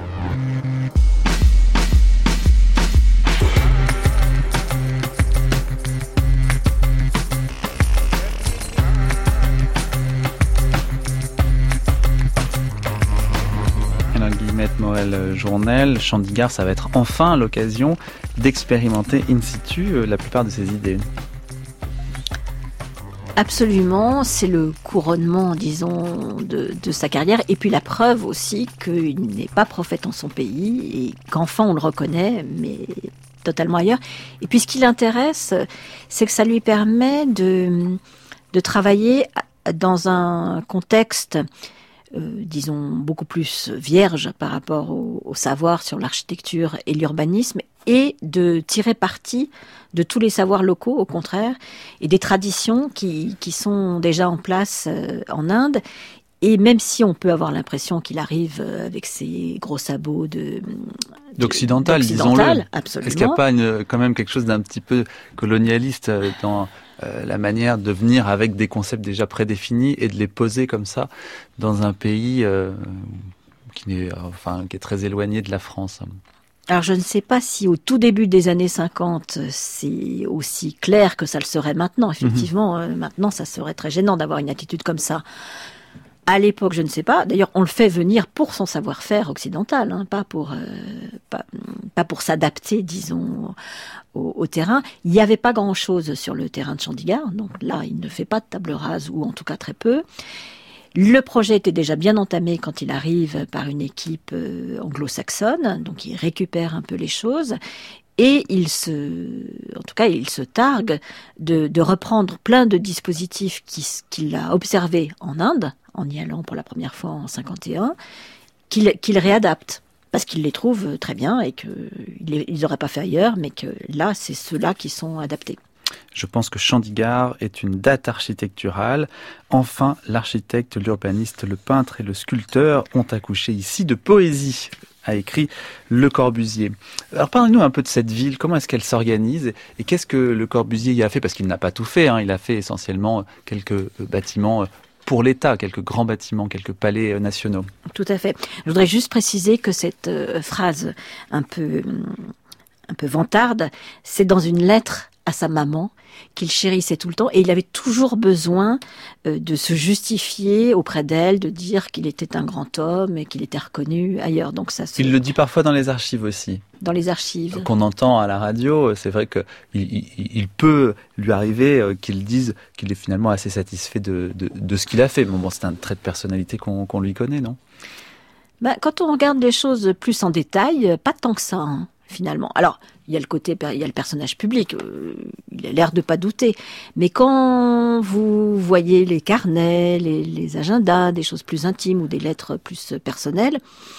Guillemette Morel-Journel, Chandigarh, ça va être enfin l'occasion d'expérimenter in situ la plupart de ces idées. Absolument, c'est le couronnement, disons, de sa carrière, et puis la preuve aussi qu'il n'est pas prophète en son pays, et qu'enfin on le reconnaît, mais totalement ailleurs. Et puis ce qui l'intéresse, c'est que ça lui permet de travailler dans un contexte disons, beaucoup plus vierge par rapport au savoir sur l'architecture et l'urbanisme, et de tirer parti de tous les savoirs locaux, au contraire, et des traditions qui sont déjà en place en Inde. Et même si on peut avoir l'impression qu'il arrive avec ses gros sabots d'occidental, disons-le. Absolument. Est-ce qu'il n'y a pas quand même quelque chose d'un petit peu colonialiste dans la manière de venir avec des concepts déjà prédéfinis et de les poser comme ça dans un pays qui est très éloigné de la France? Alors je ne sais pas si au tout début des années 50, c'est aussi clair que ça le serait maintenant. Effectivement, maintenant, ça serait très gênant d'avoir une attitude comme ça. À l'époque, je ne sais pas. D'ailleurs, on le fait venir pour son savoir-faire occidental, hein, pas pour s'adapter, disons, au terrain. Il n'y avait pas grand-chose sur le terrain de Chandigarh, donc là, il ne fait pas de table rase, ou en tout cas très peu. Le projet était déjà bien entamé quand il arrive par une équipe anglo-saxonne, donc il récupère un peu les choses. Et il se targue de reprendre plein de dispositifs qu'il a observés en Inde, en y allant pour la première fois en 51, qu'il réadapte. Parce qu'il les trouve très bien et qu'ils n'auraient pas fait ailleurs, mais que là, c'est ceux-là qui sont adaptés. Je pense que Chandigarh est une date architecturale. Enfin, l'architecte, l'urbaniste, le peintre et le sculpteur ont accouché ici de poésie, a écrit Le Corbusier. Alors parlez-nous un peu de cette ville, comment est-ce qu'elle s'organise et qu'est-ce que Le Corbusier y a fait? Parce qu'il n'a pas tout fait, hein. Il a fait essentiellement quelques bâtiments pour l'État, quelques grands bâtiments, quelques palais nationaux. Tout à fait. Je voudrais juste préciser que cette phrase un peu vantarde, c'est dans une lettre à sa maman qu'il chérissait tout le temps, et il avait toujours besoin de se justifier auprès d'elle, de dire qu'il était un grand homme et qu'il était reconnu ailleurs. Donc il le dit parfois dans les archives aussi. Dans les archives. Qu'on entend à la radio, c'est vrai qu'il peut lui arriver qu'il dise qu'il est finalement assez satisfait de ce qu'il a fait. Bon, c'est un trait de personnalité qu'on lui connaît, non? Quand on regarde les choses plus en détail, pas tant que ça, hein, finalement. Alors, il y a le personnage public, il a l'air de pas douter. Mais quand vous voyez les carnets, les agendas, des choses plus intimes ou des lettres plus personnelles,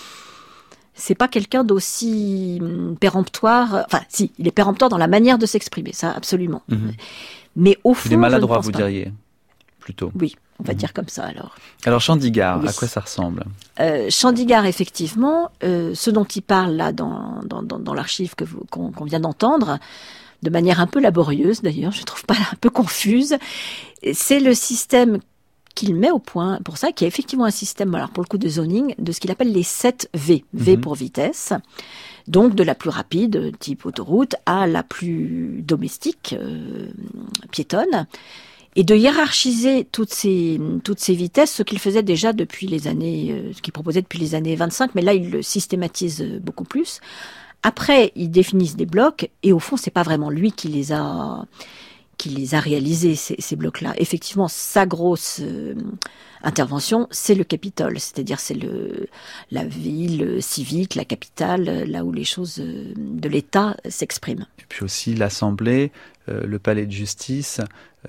c'est pas quelqu'un d'aussi péremptoire. Enfin, si, il est péremptoire dans la manière de s'exprimer, ça, absolument. Mm-hmm. Mais au fond, il est maladroit, vous diriez, plutôt. Oui, on va dire comme ça, alors. Alors, Chandigarh, oui. À quoi ça ressemble? Chandigarh, effectivement, ce dont il parle là dans l'archive qu'on vient d'entendre, de manière un peu laborieuse d'ailleurs, je trouve pas un peu confuse, c'est le système qu'il met au point, pour ça, qui est effectivement un système, alors pour le coup de zoning, de ce qu'il appelle les 7 V. V pour vitesse, donc de la plus rapide, type autoroute, à la plus domestique, piétonne, et de hiérarchiser toutes ces vitesses, ce qu'il faisait déjà depuis les années, ce qu'il proposait depuis les années 25, mais là il le systématise beaucoup plus. Après, ils définissent des blocs, et au fond, c'est pas vraiment lui qui les a réalisés, ces blocs-là. Effectivement, sa grosse intervention, c'est le Capitole, c'est-à-dire c'est la ville civique, la capitale, là où les choses de l'État s'expriment. Et puis aussi l'Assemblée, le palais de justice,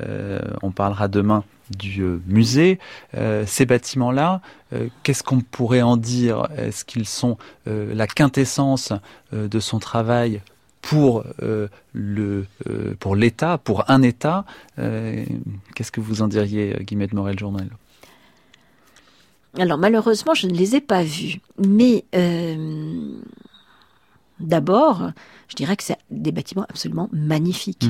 on parlera demain du musée. Ces bâtiments-là, qu'est-ce qu'on pourrait en dire? Est-ce qu'ils sont la quintessence de son travail pour l'État, pour un État? Qu'est-ce que vous en diriez, Guillemette Morel-Journel? Alors malheureusement, je ne les ai pas vus, mais D'abord, je dirais que c'est des bâtiments absolument magnifiques.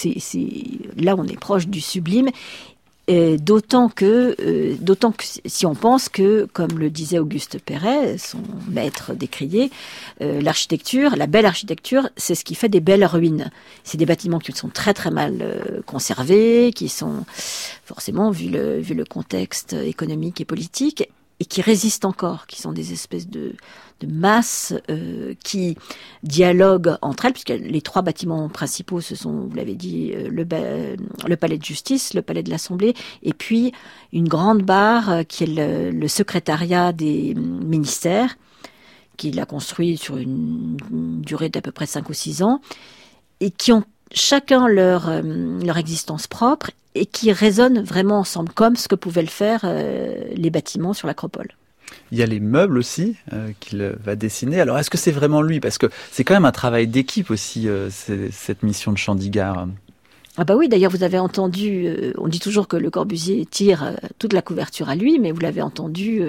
Là, on est proche du sublime. D'autant que si on pense que, comme le disait Auguste Perret, son maître décrié, l'architecture, la belle architecture, c'est ce qui fait des belles ruines. C'est des bâtiments qui sont très très mal conservés, qui sont forcément, vu le contexte économique et politique, et qui résistent encore, qui sont des espèces de masses qui dialoguent entre elles, puisque les 3 bâtiments principaux, ce sont, vous l'avez dit, le palais de justice, le palais de l'Assemblée, et puis une grande barre qui est le secrétariat des ministères, qu'il a construit sur une durée d'à peu près 5 ou 6 ans, et qui ont chacun leur existence propre, et qui résonnent vraiment ensemble, comme ce que pouvaient le faire les bâtiments sur l'Acropole. Il y a les meubles aussi qu'il va dessiner. Alors, est-ce que c'est vraiment lui ? Parce que c'est quand même un travail d'équipe aussi, cette mission de Chandigarh. Ah bah oui, d'ailleurs, vous avez entendu, on dit toujours que Le Corbusier tire toute la couverture à lui, mais vous l'avez entendu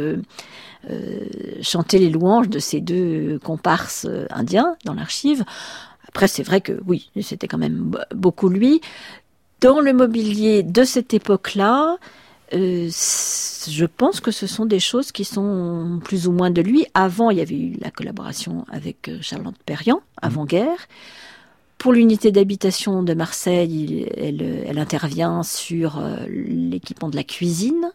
chanter les louanges de ces 2 comparses indiens dans l'archive. Après, c'est vrai que oui, c'était quand même beaucoup lui. Dans le mobilier de cette époque-là, je pense que ce sont des choses qui sont plus ou moins de lui. Avant, il y avait eu la collaboration avec Charlotte Perriand, avant-guerre. Pour l'unité d'habitation de Marseille, elle intervient sur l'équipement de la cuisine.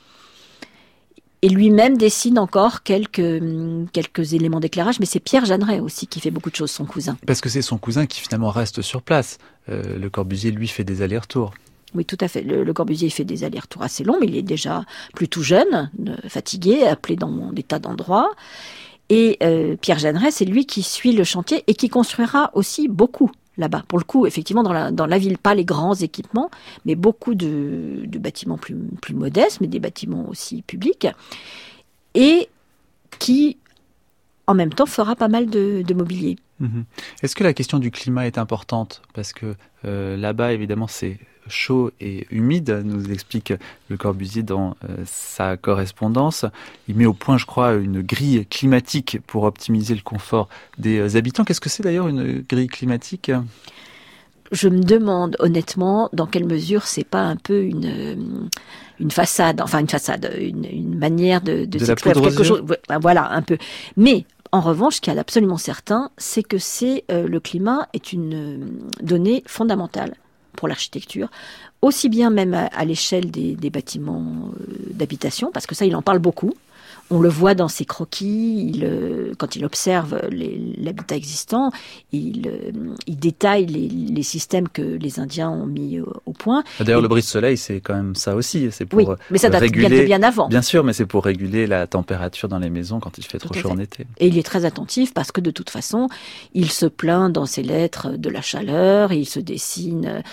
Et lui-même dessine encore quelques éléments d'éclairage, mais c'est Pierre Jeanneret aussi qui fait beaucoup de choses, son cousin. Parce que c'est son cousin qui finalement reste sur place. Le Corbusier, lui, fait des allers-retours. Oui, tout à fait. Le Corbusier fait des allers-retours assez longs, mais il est déjà plutôt jeune, fatigué, appelé dans des tas d'endroits. Et Pierre Jeanneret, c'est lui qui suit le chantier et qui construira aussi beaucoup là-bas. Pour le coup, effectivement, dans la ville, pas les grands équipements, mais beaucoup de bâtiments plus modestes, mais des bâtiments aussi publics, et qui, en même temps, fera pas mal de mobilier. Est-ce que la question du climat est importante ? Parce que là-bas, évidemment, c'est chaud et humide, nous explique Le Corbusier dans sa correspondance. Il met au point, je crois, une grille climatique pour optimiser le confort des habitants. Qu'est-ce que c'est d'ailleurs une grille climatique ? Je me demande honnêtement dans quelle mesure c'est pas un peu une façade, une manière de s'exprimer quelque chose. Voilà, un peu. Mais en revanche, ce qui est absolument certain, c'est que le climat est une donnée fondamentale pour l'architecture, aussi bien même à l'échelle des bâtiments d'habitation, parce que ça, il en parle beaucoup. On le voit dans ses croquis, quand il observe l'habitat existant, il détaille les systèmes que les Indiens ont mis au point. D'ailleurs, le brise-soleil, c'est quand même ça aussi. C'est pour mais ça date réguler, bien avant. Bien sûr, mais c'est pour réguler la température dans les maisons quand il fait trop chaud en été. Et il est très attentif parce que de toute façon, il se plaint dans ses lettres de la chaleur, il se dessine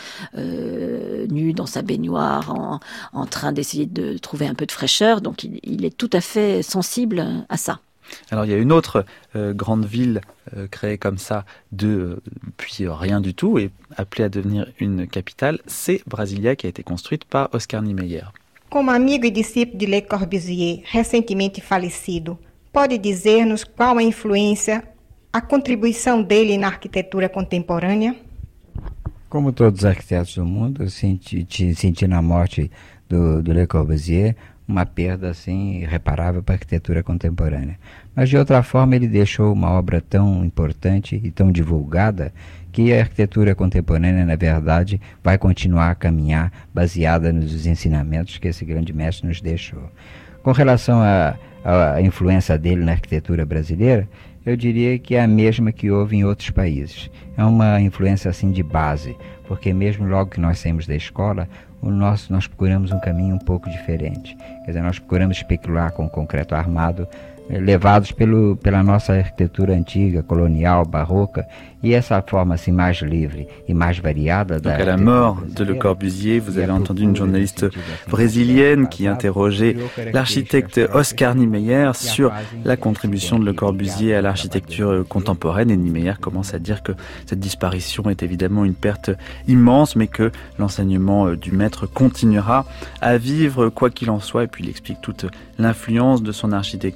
nu dans sa baignoire en train d'essayer de trouver un peu de fraîcheur. Donc il est tout à fait sensible à ça. Alors il y a une autre grande ville créée comme ça puis rien du tout et appelée à devenir une capitale, c'est Brasilia, qui a été construite par Oscar Niemeyer. Como amigo e discípulo de Le Corbusier, recentemente falecido, pode dizer-nos qual a influência, a contribuição dele na arquitetura contemporânea? Como todos os arquitetos do mundo, eu senti na morte do Le Corbusier uma perda assim irreparável para a arquitetura contemporânea. Mas de outra forma ele deixou uma obra tão importante e tão divulgada que a arquitetura contemporânea, na verdade, vai continuar a caminhar baseada nos ensinamentos que esse grande mestre nos deixou. Com relação à influência dele na arquitetura brasileira, eu diria que é a mesma que houve em outros países. É uma influência assim de base, porque mesmo logo que nós saímos da escola, nós procuramos um caminho um pouco diferente. Quer dizer, nós procuramos especular com o concreto armado, levados pela nossa arquitetura antiga, colonial, barroca, et essa forme assim mais livre et mais variada. Donc à la mort de Le Corbusier, vous avez entendu une journaliste brésilienne qui interrogeait l'architecte Oscar Niemeyer sur la contribution de Le Corbusier à l'architecture contemporaine. Et Niemeyer commence à dire que cette disparition est évidemment une perte immense, mais que l'enseignement du maître continuera à vivre quoi qu'il en soit. Et puis il explique toute l'influence de son architecture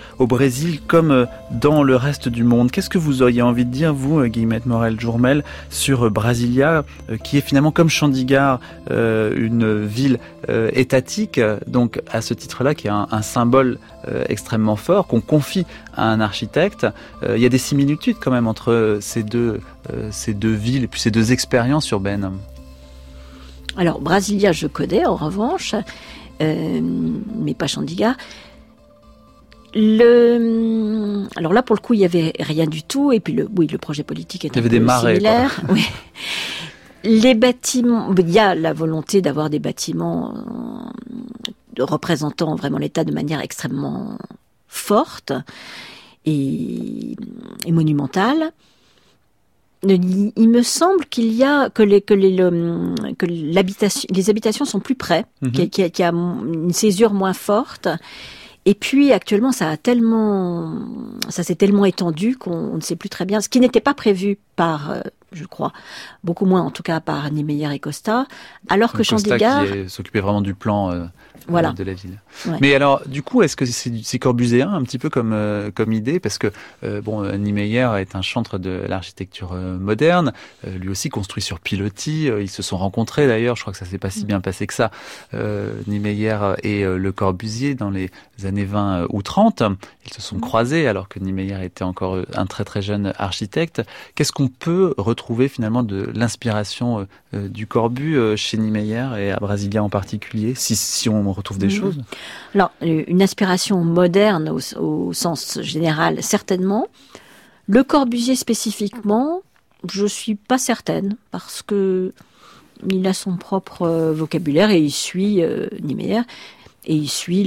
au Brésil comme dans le reste du monde. Qu'est-ce que vous auriez envie de dire, vous, Guillemette Morel-Jourmel, sur Brasilia, qui est finalement comme Chandigarh, une ville étatique, donc à ce titre-là, qui est un symbole extrêmement fort, qu'on confie à un architecte. Il y a des similitudes quand même entre ces deux villes et puis ces deux expériences urbaines. Alors, Brasilia, je connais, en revanche, mais pas Chandigarh. Alors là, pour le coup, il n'y avait rien du tout, et puis le projet politique est un peu similaire. Il y avait des marais, quoi. Oui. Les bâtiments, il y a la volonté d'avoir des bâtiments représentant vraiment l'État de manière extrêmement forte et monumentale. Il me semble qu'il y a que les habitations sont plus près, qu'il y a une césure moins forte. Et puis actuellement, ça s'est tellement étendu qu'on ne sait plus très bien, ce qui n'était pas prévu par, je crois, beaucoup moins en tout cas par Niemeyer et Costa, alors que Chandigarh qui s'occupait vraiment du plan voilà. de la ville. Ouais. Mais alors, du coup, est-ce que c'est corbuséen un petit peu comme idée, parce que Niemeyer est un chantre de l'architecture moderne, lui aussi construit sur pilotis. Ils se sont rencontrés d'ailleurs. Je crois que ça s'est pas si bien passé que ça. Niemeyer et Le Corbusier dans les années 20 ou 30, ils se sont croisés alors que Niemeyer était encore un très très jeune architecte. Qu'est-ce qu'on peut retrouver finalement de l'inspiration du Corbu chez Niemeyer et à Brasilia en particulier, si on retrouve des choses? Alors, une inspiration moderne au sens général, certainement. Le Corbusier spécifiquement, je suis pas certaine, parce que il a son propre vocabulaire et il suit Niemeyer, et il suit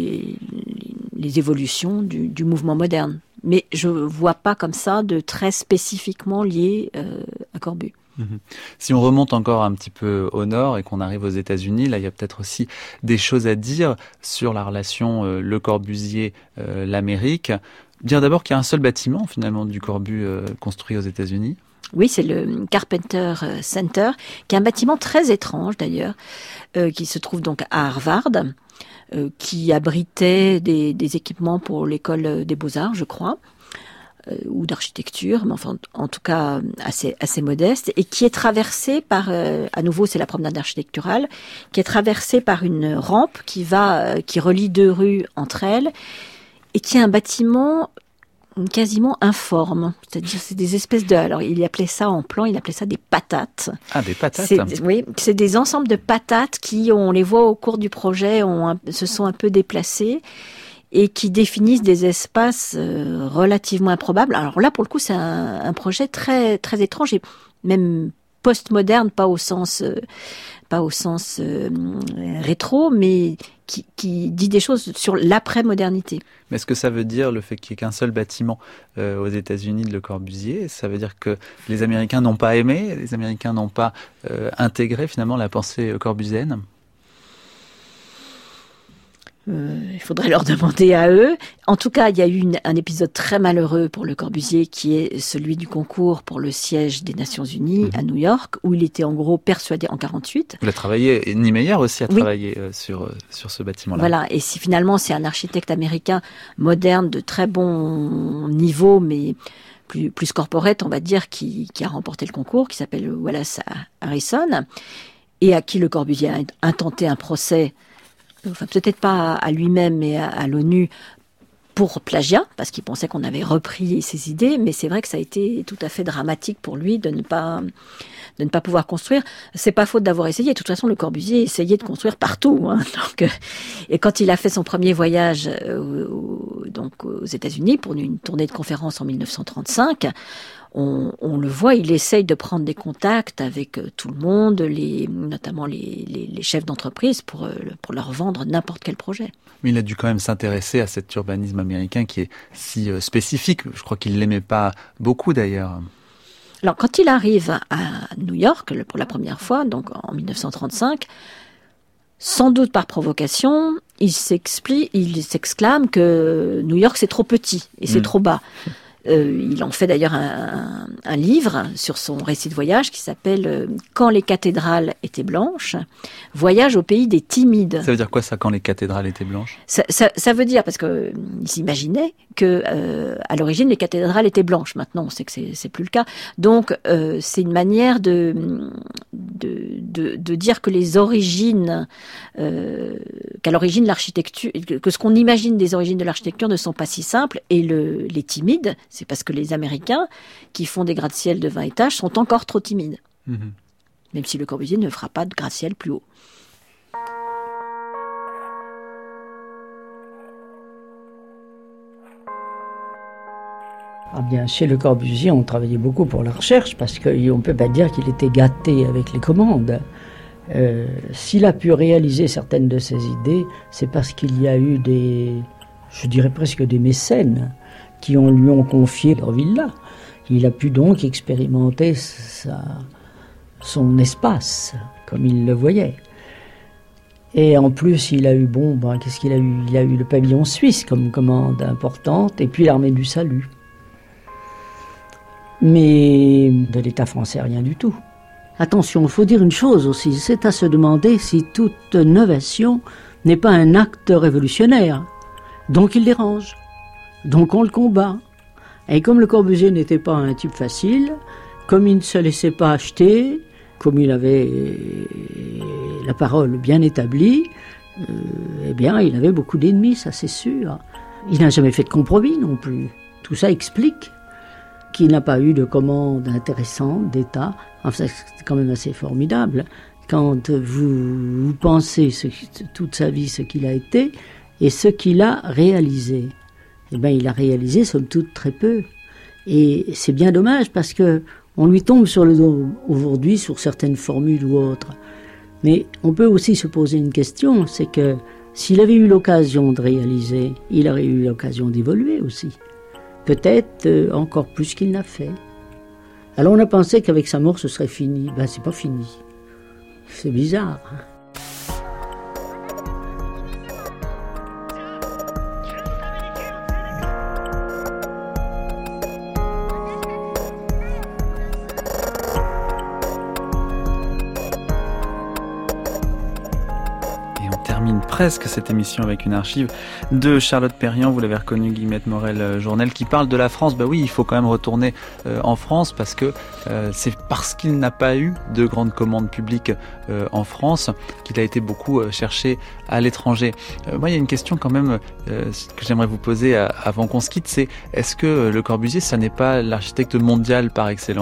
les évolutions du mouvement moderne. Mais je vois pas comme ça de très spécifiquement lié à Corbu. Si on remonte encore un petit peu au nord et qu'on arrive aux États-Unis, là il y a peut-être aussi des choses à dire sur la relation Le Corbusier-l'Amérique. Dire d'abord qu'il y a un seul bâtiment finalement du Corbu construit aux États-Unis. Oui, c'est le Carpenter Center, qui est un bâtiment très étrange d'ailleurs, qui se trouve donc à Harvard, qui abritait des équipements pour l'école des Beaux-Arts, je crois, ou d'architecture, mais enfin en tout cas assez modeste, et qui est traversé par, à nouveau c'est la promenade architecturale, qui est traversée par une rampe qui relie deux rues entre elles, et qui est un bâtiment quasiment informe, c'est-à-dire c'est des espèces de, alors il appelait ça en plan, il appelait ça des patates. Ah, des patates. Oui, c'est des ensembles de patates qui, on les voit au cours du projet, se sont un peu déplacées et qui définissent des espaces relativement improbables. Alors là, pour le coup, c'est un projet très très étrange et même postmoderne, pas au sens rétro, mais qui dit des choses sur l'après-modernité. Mais est-ce que ça veut dire, le fait qu'il n'y ait qu'un seul bâtiment aux États-Unis de Le Corbusier, ça veut dire que les Américains n'ont pas aimé, les Américains n'ont pas intégré finalement la pensée corbusienne ? Il faudrait leur demander à eux. En tout cas, il y a eu un épisode très malheureux pour Le Corbusier, qui est celui du concours pour le siège des Nations Unies à New York, où il était en gros persuadé en 48. Il a travaillé, et Niemeyer aussi a travaillé sur ce bâtiment-là. Voilà, et si finalement c'est un architecte américain moderne de très bon niveau, mais plus corporate, on va dire, qui a remporté le concours, qui s'appelle Wallace Harrison, et à qui Le Corbusier a intenté un procès, enfin peut-être pas à lui-même, mais à l'ONU, pour plagiat, parce qu'il pensait qu'on avait repris ses idées, mais c'est vrai que ça a été tout à fait dramatique pour lui de ne pas pouvoir construire. C'est pas faute d'avoir essayé. De toute façon, Le Corbusier essayait de construire partout. Donc, et quand il a fait son premier voyage donc aux États-Unis pour une tournée de conférences en 1935, on le voit, il essaye de prendre des contacts avec tout le monde, notamment les chefs d'entreprise, pour leur vendre n'importe quel projet. Mais il a dû quand même s'intéresser à cet urbanisme américain qui est si spécifique. Je crois qu'il l'aimait pas beaucoup d'ailleurs. Alors quand il arrive à New York pour la première fois, donc en 1935, sans doute par provocation, il s'exclame que New York c'est trop petit et c'est trop bas. Il en fait d'ailleurs un livre sur son récit de voyage qui s'appelle « Quand les cathédrales étaient blanches, voyage au pays des timides ». Ça veut dire quoi ça, quand les cathédrales étaient blanches ? Ça veut dire, parce qu'il s'imaginait que à l'origine les cathédrales étaient blanches. Maintenant on sait que c'est plus le cas. Donc c'est une manière de dire que les origines, qu'à l'origine l'architecture, que ce qu'on imagine des origines de l'architecture ne sont pas si simples. Et les timides, c'est parce que les Américains qui font des gratte-ciel de 20 étages sont encore trop timides. Même si Le Corbusier ne fera pas de gratte-ciel plus haut. Ah bien, chez Le Corbusier, on travaillait beaucoup pour la recherche parce qu'on ne peut pas dire qu'il était gâté avec les commandes. S'il a pu réaliser certaines de ses idées, c'est parce qu'il y a eu je dirais presque des mécènes qui lui ont confié leur villa. Il a pu donc expérimenter son espace comme il le voyait. Et en plus, il a eu, qu'est-ce qu'il a eu ? Il a eu le pavillon suisse comme commande importante et puis l'armée du salut. Mais de l'État français, rien du tout. Attention, il faut dire une chose aussi, c'est à se demander si toute novation n'est pas un acte révolutionnaire. Donc il dérange, donc on le combat. Et comme Le Corbusier n'était pas un type facile, comme il ne se laissait pas acheter, comme il avait la parole bien établie, eh bien il avait beaucoup d'ennemis, ça c'est sûr. Il n'a jamais fait de compromis non plus. Tout ça explique qu'il n'a pas eu de commande intéressante d'État. Enfin, c'est quand même assez formidable. Quand vous pensez toute sa vie ce qu'il a été et ce qu'il a réalisé. Eh bien, il a réalisé, somme toute, très peu. Et c'est bien dommage parce que on lui tombe sur le dos aujourd'hui sur certaines formules ou autres. Mais on peut aussi se poser une question, c'est que s'il avait eu l'occasion de réaliser, il aurait eu l'occasion d'évoluer aussi. Peut-être encore plus qu'il n'a fait. Alors on a pensé qu'avec sa mort ce serait fini. Ben c'est pas fini. C'est bizarre. Presque cette émission avec une archive de Charlotte Perriand, vous l'avez reconnu, Guillemette Morel-Journel, qui parle de la France. Oui, il faut quand même retourner en France parce que c'est parce qu'il n'a pas eu de grandes commandes publiques en France qu'il a été beaucoup cherché à l'étranger. Moi, il y a une question quand même que j'aimerais vous poser avant qu'on se quitte, c'est est-ce que Le Corbusier, ça n'est pas l'architecte mondial par excellence ?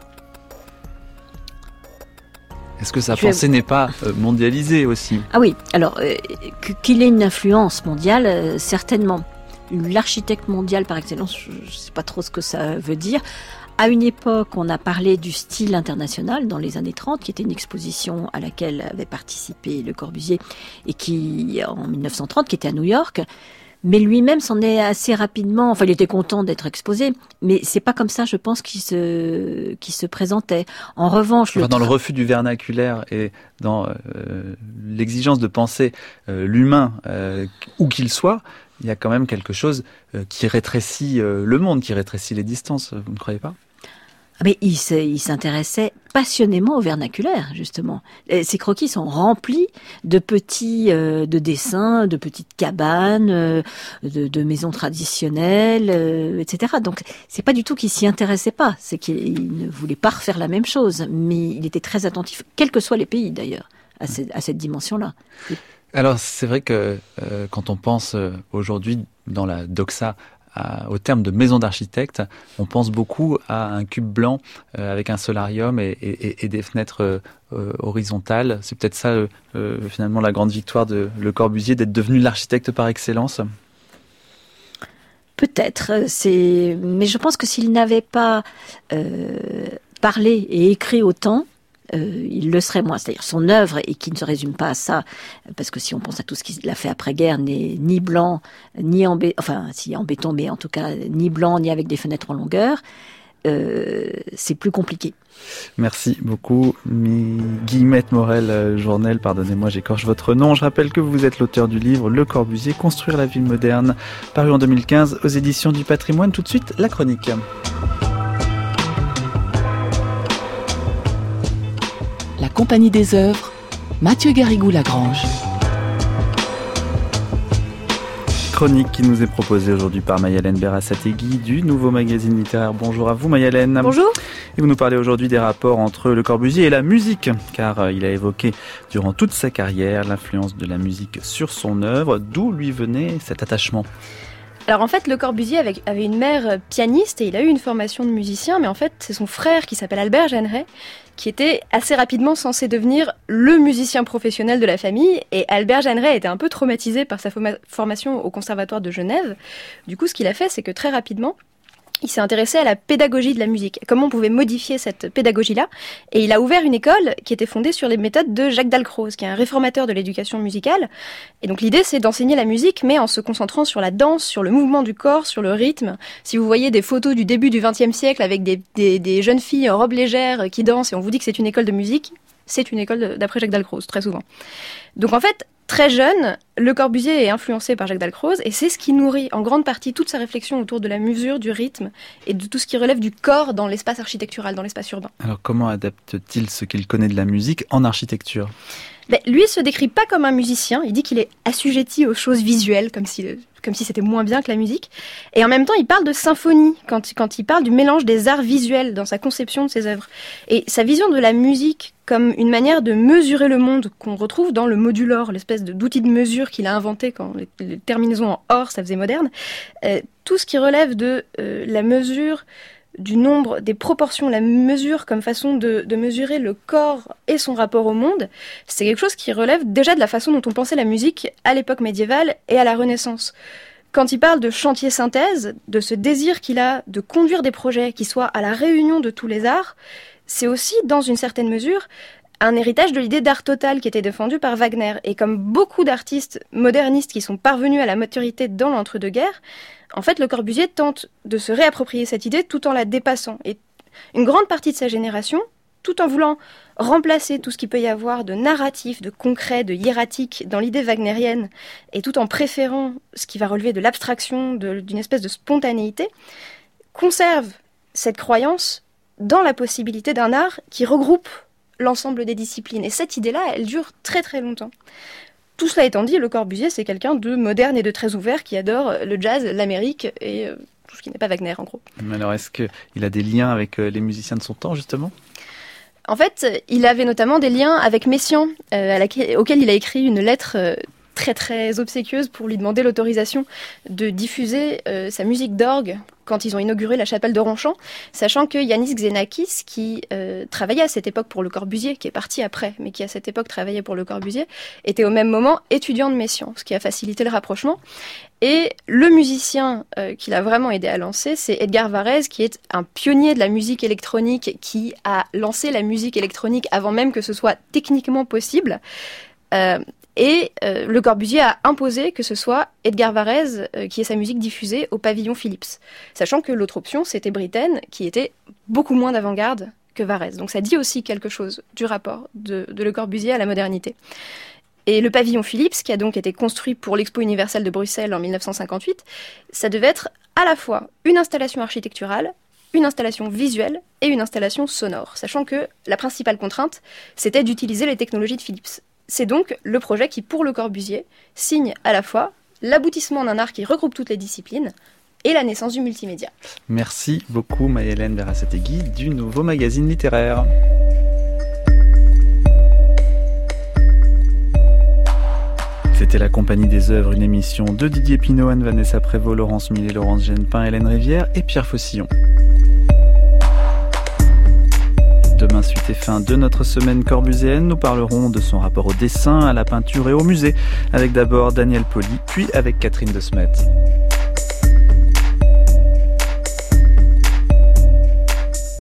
Est-ce que sa pensée n'est pas mondialisée aussi ? Ah oui, alors qu'il ait une influence mondiale, certainement. L'architecte mondial par excellence, je ne sais pas trop ce que ça veut dire. À une époque, on a parlé du style international dans les années 30, qui était une exposition à laquelle avait participé Le Corbusier et qui, en 1930, qui était à New York. Mais lui-même s'en est assez rapidement, enfin il était content d'être exposé, mais c'est pas comme ça, je pense, qu'il se présentait. En revanche, dans le refus du vernaculaire et dans l'exigence de penser l'humain, où qu'il soit, il y a quand même quelque chose qui rétrécit le monde, qui rétrécit les distances, vous ne croyez pas ? Mais il s'intéressait passionnément au vernaculaire, justement. Ses croquis sont remplis de petits de dessins, de petites cabanes, de maisons traditionnelles, etc. Donc, c'est pas du tout qu'il s'y intéressait pas. C'est qu'il ne voulait pas refaire la même chose. Mais il était très attentif, quels que soient les pays, d'ailleurs, à cette dimension-là. Alors, c'est vrai que quand on pense aujourd'hui dans la doxa au terme de maison d'architecte, on pense beaucoup à un cube blanc avec un solarium et des fenêtres horizontales. C'est peut-être ça, finalement, la grande victoire de Le Corbusier, d'être devenu l'architecte par excellence. Peut-être, mais je pense que s'il n'avait pas parlé et écrit autant, il le serait moins. C'est-à-dire son œuvre, et qui ne se résume pas à ça, parce que si on pense à tout ce qu'il a fait après-guerre, n'est ni blanc, ni en béton, mais en tout cas ni blanc, ni avec des fenêtres en longueur. c'est plus compliqué. Merci beaucoup, Guillemette Morel-Journel, pardonnez-moi, j'écorche votre nom. Je rappelle que vous êtes l'auteur du livre Le Corbusier, Construire la ville moderne, paru en 2015 aux éditions du Patrimoine. Tout de suite, la chronique. La Compagnie des œuvres, Mathieu Garrigou-Lagrange. Chronique qui nous est proposée aujourd'hui par Mayalène Berasategui du Nouveau Magazine Littéraire. Bonjour à vous Mayalène. Bonjour. Et vous nous parlez aujourd'hui des rapports entre Le Corbusier et la musique, car il a évoqué durant toute sa carrière l'influence de la musique sur son œuvre. D'où lui venait cet attachement ? Alors en fait, Le Corbusier avait une mère pianiste et il a eu une formation de musicien, mais en fait c'est son frère qui s'appelle Albert Jeanneret qui était assez rapidement censé devenir le musicien professionnel de la famille, et Albert Jeanneret était un peu traumatisé par sa formation au Conservatoire de Genève. Du coup, ce qu'il a fait, c'est que très rapidement, il s'est intéressé à la pédagogie de la musique, comment on pouvait modifier cette pédagogie-là, et il a ouvert une école qui était fondée sur les méthodes de Jacques Dalcroze, qui est un réformateur de l'éducation musicale. Et donc l'idée, c'est d'enseigner la musique, mais en se concentrant sur la danse, sur le mouvement du corps, sur le rythme. Si vous voyez des photos du début du XXe siècle avec des jeunes filles en robe légère qui dansent, et on vous dit que c'est une école de musique, c'est une école d'après Jacques Dalcroze, très souvent. Donc en fait, très jeune, Le Corbusier est influencé par Jacques Dalcroze et c'est ce qui nourrit en grande partie toute sa réflexion autour de la mesure, du rythme et de tout ce qui relève du corps dans l'espace architectural, dans l'espace urbain. Alors comment adapte-t-il ce qu'il connaît de la musique en architecture ? Lui, il se décrit pas comme un musicien, il dit qu'il est assujetti aux choses visuelles, comme si c'était moins bien que la musique. Et en même temps, il parle de symphonie, quand il parle du mélange des arts visuels dans sa conception de ses œuvres. Et sa vision de la musique comme une manière de mesurer le monde qu'on retrouve dans le modulor, l'espèce d'outil de mesure qu'il a inventé quand les terminaisons en or, ça faisait moderne. Tout ce qui relève de la mesure du nombre, des proportions, la mesure comme façon de mesurer le corps et son rapport au monde, c'est quelque chose qui relève déjà de la façon dont on pensait la musique à l'époque médiévale et à la Renaissance. Quand il parle de chantier synthèse, de ce désir qu'il a de conduire des projets qui soient à la réunion de tous les arts, c'est aussi, dans une certaine mesure, un héritage de l'idée d'art total qui était défendue par Wagner. Et comme beaucoup d'artistes modernistes qui sont parvenus à la maturité dans l'entre-deux-guerres, en fait, Le Corbusier tente de se réapproprier cette idée tout en la dépassant. Et une grande partie de sa génération, tout en voulant remplacer tout ce qu'il peut y avoir de narratif, de concret, de hiératique dans l'idée wagnérienne, et tout en préférant ce qui va relever de l'abstraction, d'une espèce de spontanéité, conserve cette croyance dans la possibilité d'un art qui regroupe l'ensemble des disciplines. Et cette idée-là, elle dure très très longtemps. Tout cela étant dit, Le Corbusier, c'est quelqu'un de moderne et de très ouvert qui adore le jazz, l'Amérique et tout ce qui n'est pas Wagner, en gros. Alors, est-ce qu'il a des liens avec les musiciens de son temps, justement ? En fait, il avait notamment des liens avec Messiaen, auquel il a écrit une lettre très très obséquieuse pour lui demander l'autorisation de diffuser sa musique d'orgue quand ils ont inauguré la chapelle de Ronchamp, sachant que Yanis Xenakis, qui travaillait à cette époque pour Le Corbusier, qui est parti après, mais qui à cette époque travaillait pour Le Corbusier, était au même moment étudiant de Messiaen, ce qui a facilité le rapprochement. Et le musicien qui l'a vraiment aidé à lancer, c'est Edgar Varèse, qui est un pionnier de la musique électronique, qui a lancé la musique électronique avant même que ce soit techniquement possible. Et Le Corbusier a imposé que ce soit Edgar Varèse qui ait sa musique diffusée au pavillon Philips. Sachant que l'autre option, c'était Britten, qui était beaucoup moins d'avant-garde que Varèse. Donc ça dit aussi quelque chose du rapport de Le Corbusier à la modernité. Et le pavillon Philips, qui a donc été construit pour l'Expo universelle de Bruxelles en 1958, ça devait être à la fois une installation architecturale, une installation visuelle et une installation sonore. Sachant que la principale contrainte, c'était d'utiliser les technologies de Philips. C'est donc le projet qui, pour Le Corbusier, signe à la fois l'aboutissement d'un art qui regroupe toutes les disciplines et la naissance du multimédia. Merci beaucoup Mayalène Berasategui du Nouveau Magazine Littéraire. C'était La Compagnie des œuvres, une émission de Didier Pinot, Anne-Vanessa Prévost, Laurence Millet, Laurence Genepin, Hélène Rivière et Pierre Faucillon. Demain, suite et fin de notre semaine corbusienne, nous parlerons de son rapport au dessin, à la peinture et au musée, avec d'abord Daniel Poli, puis avec Catherine de Smet.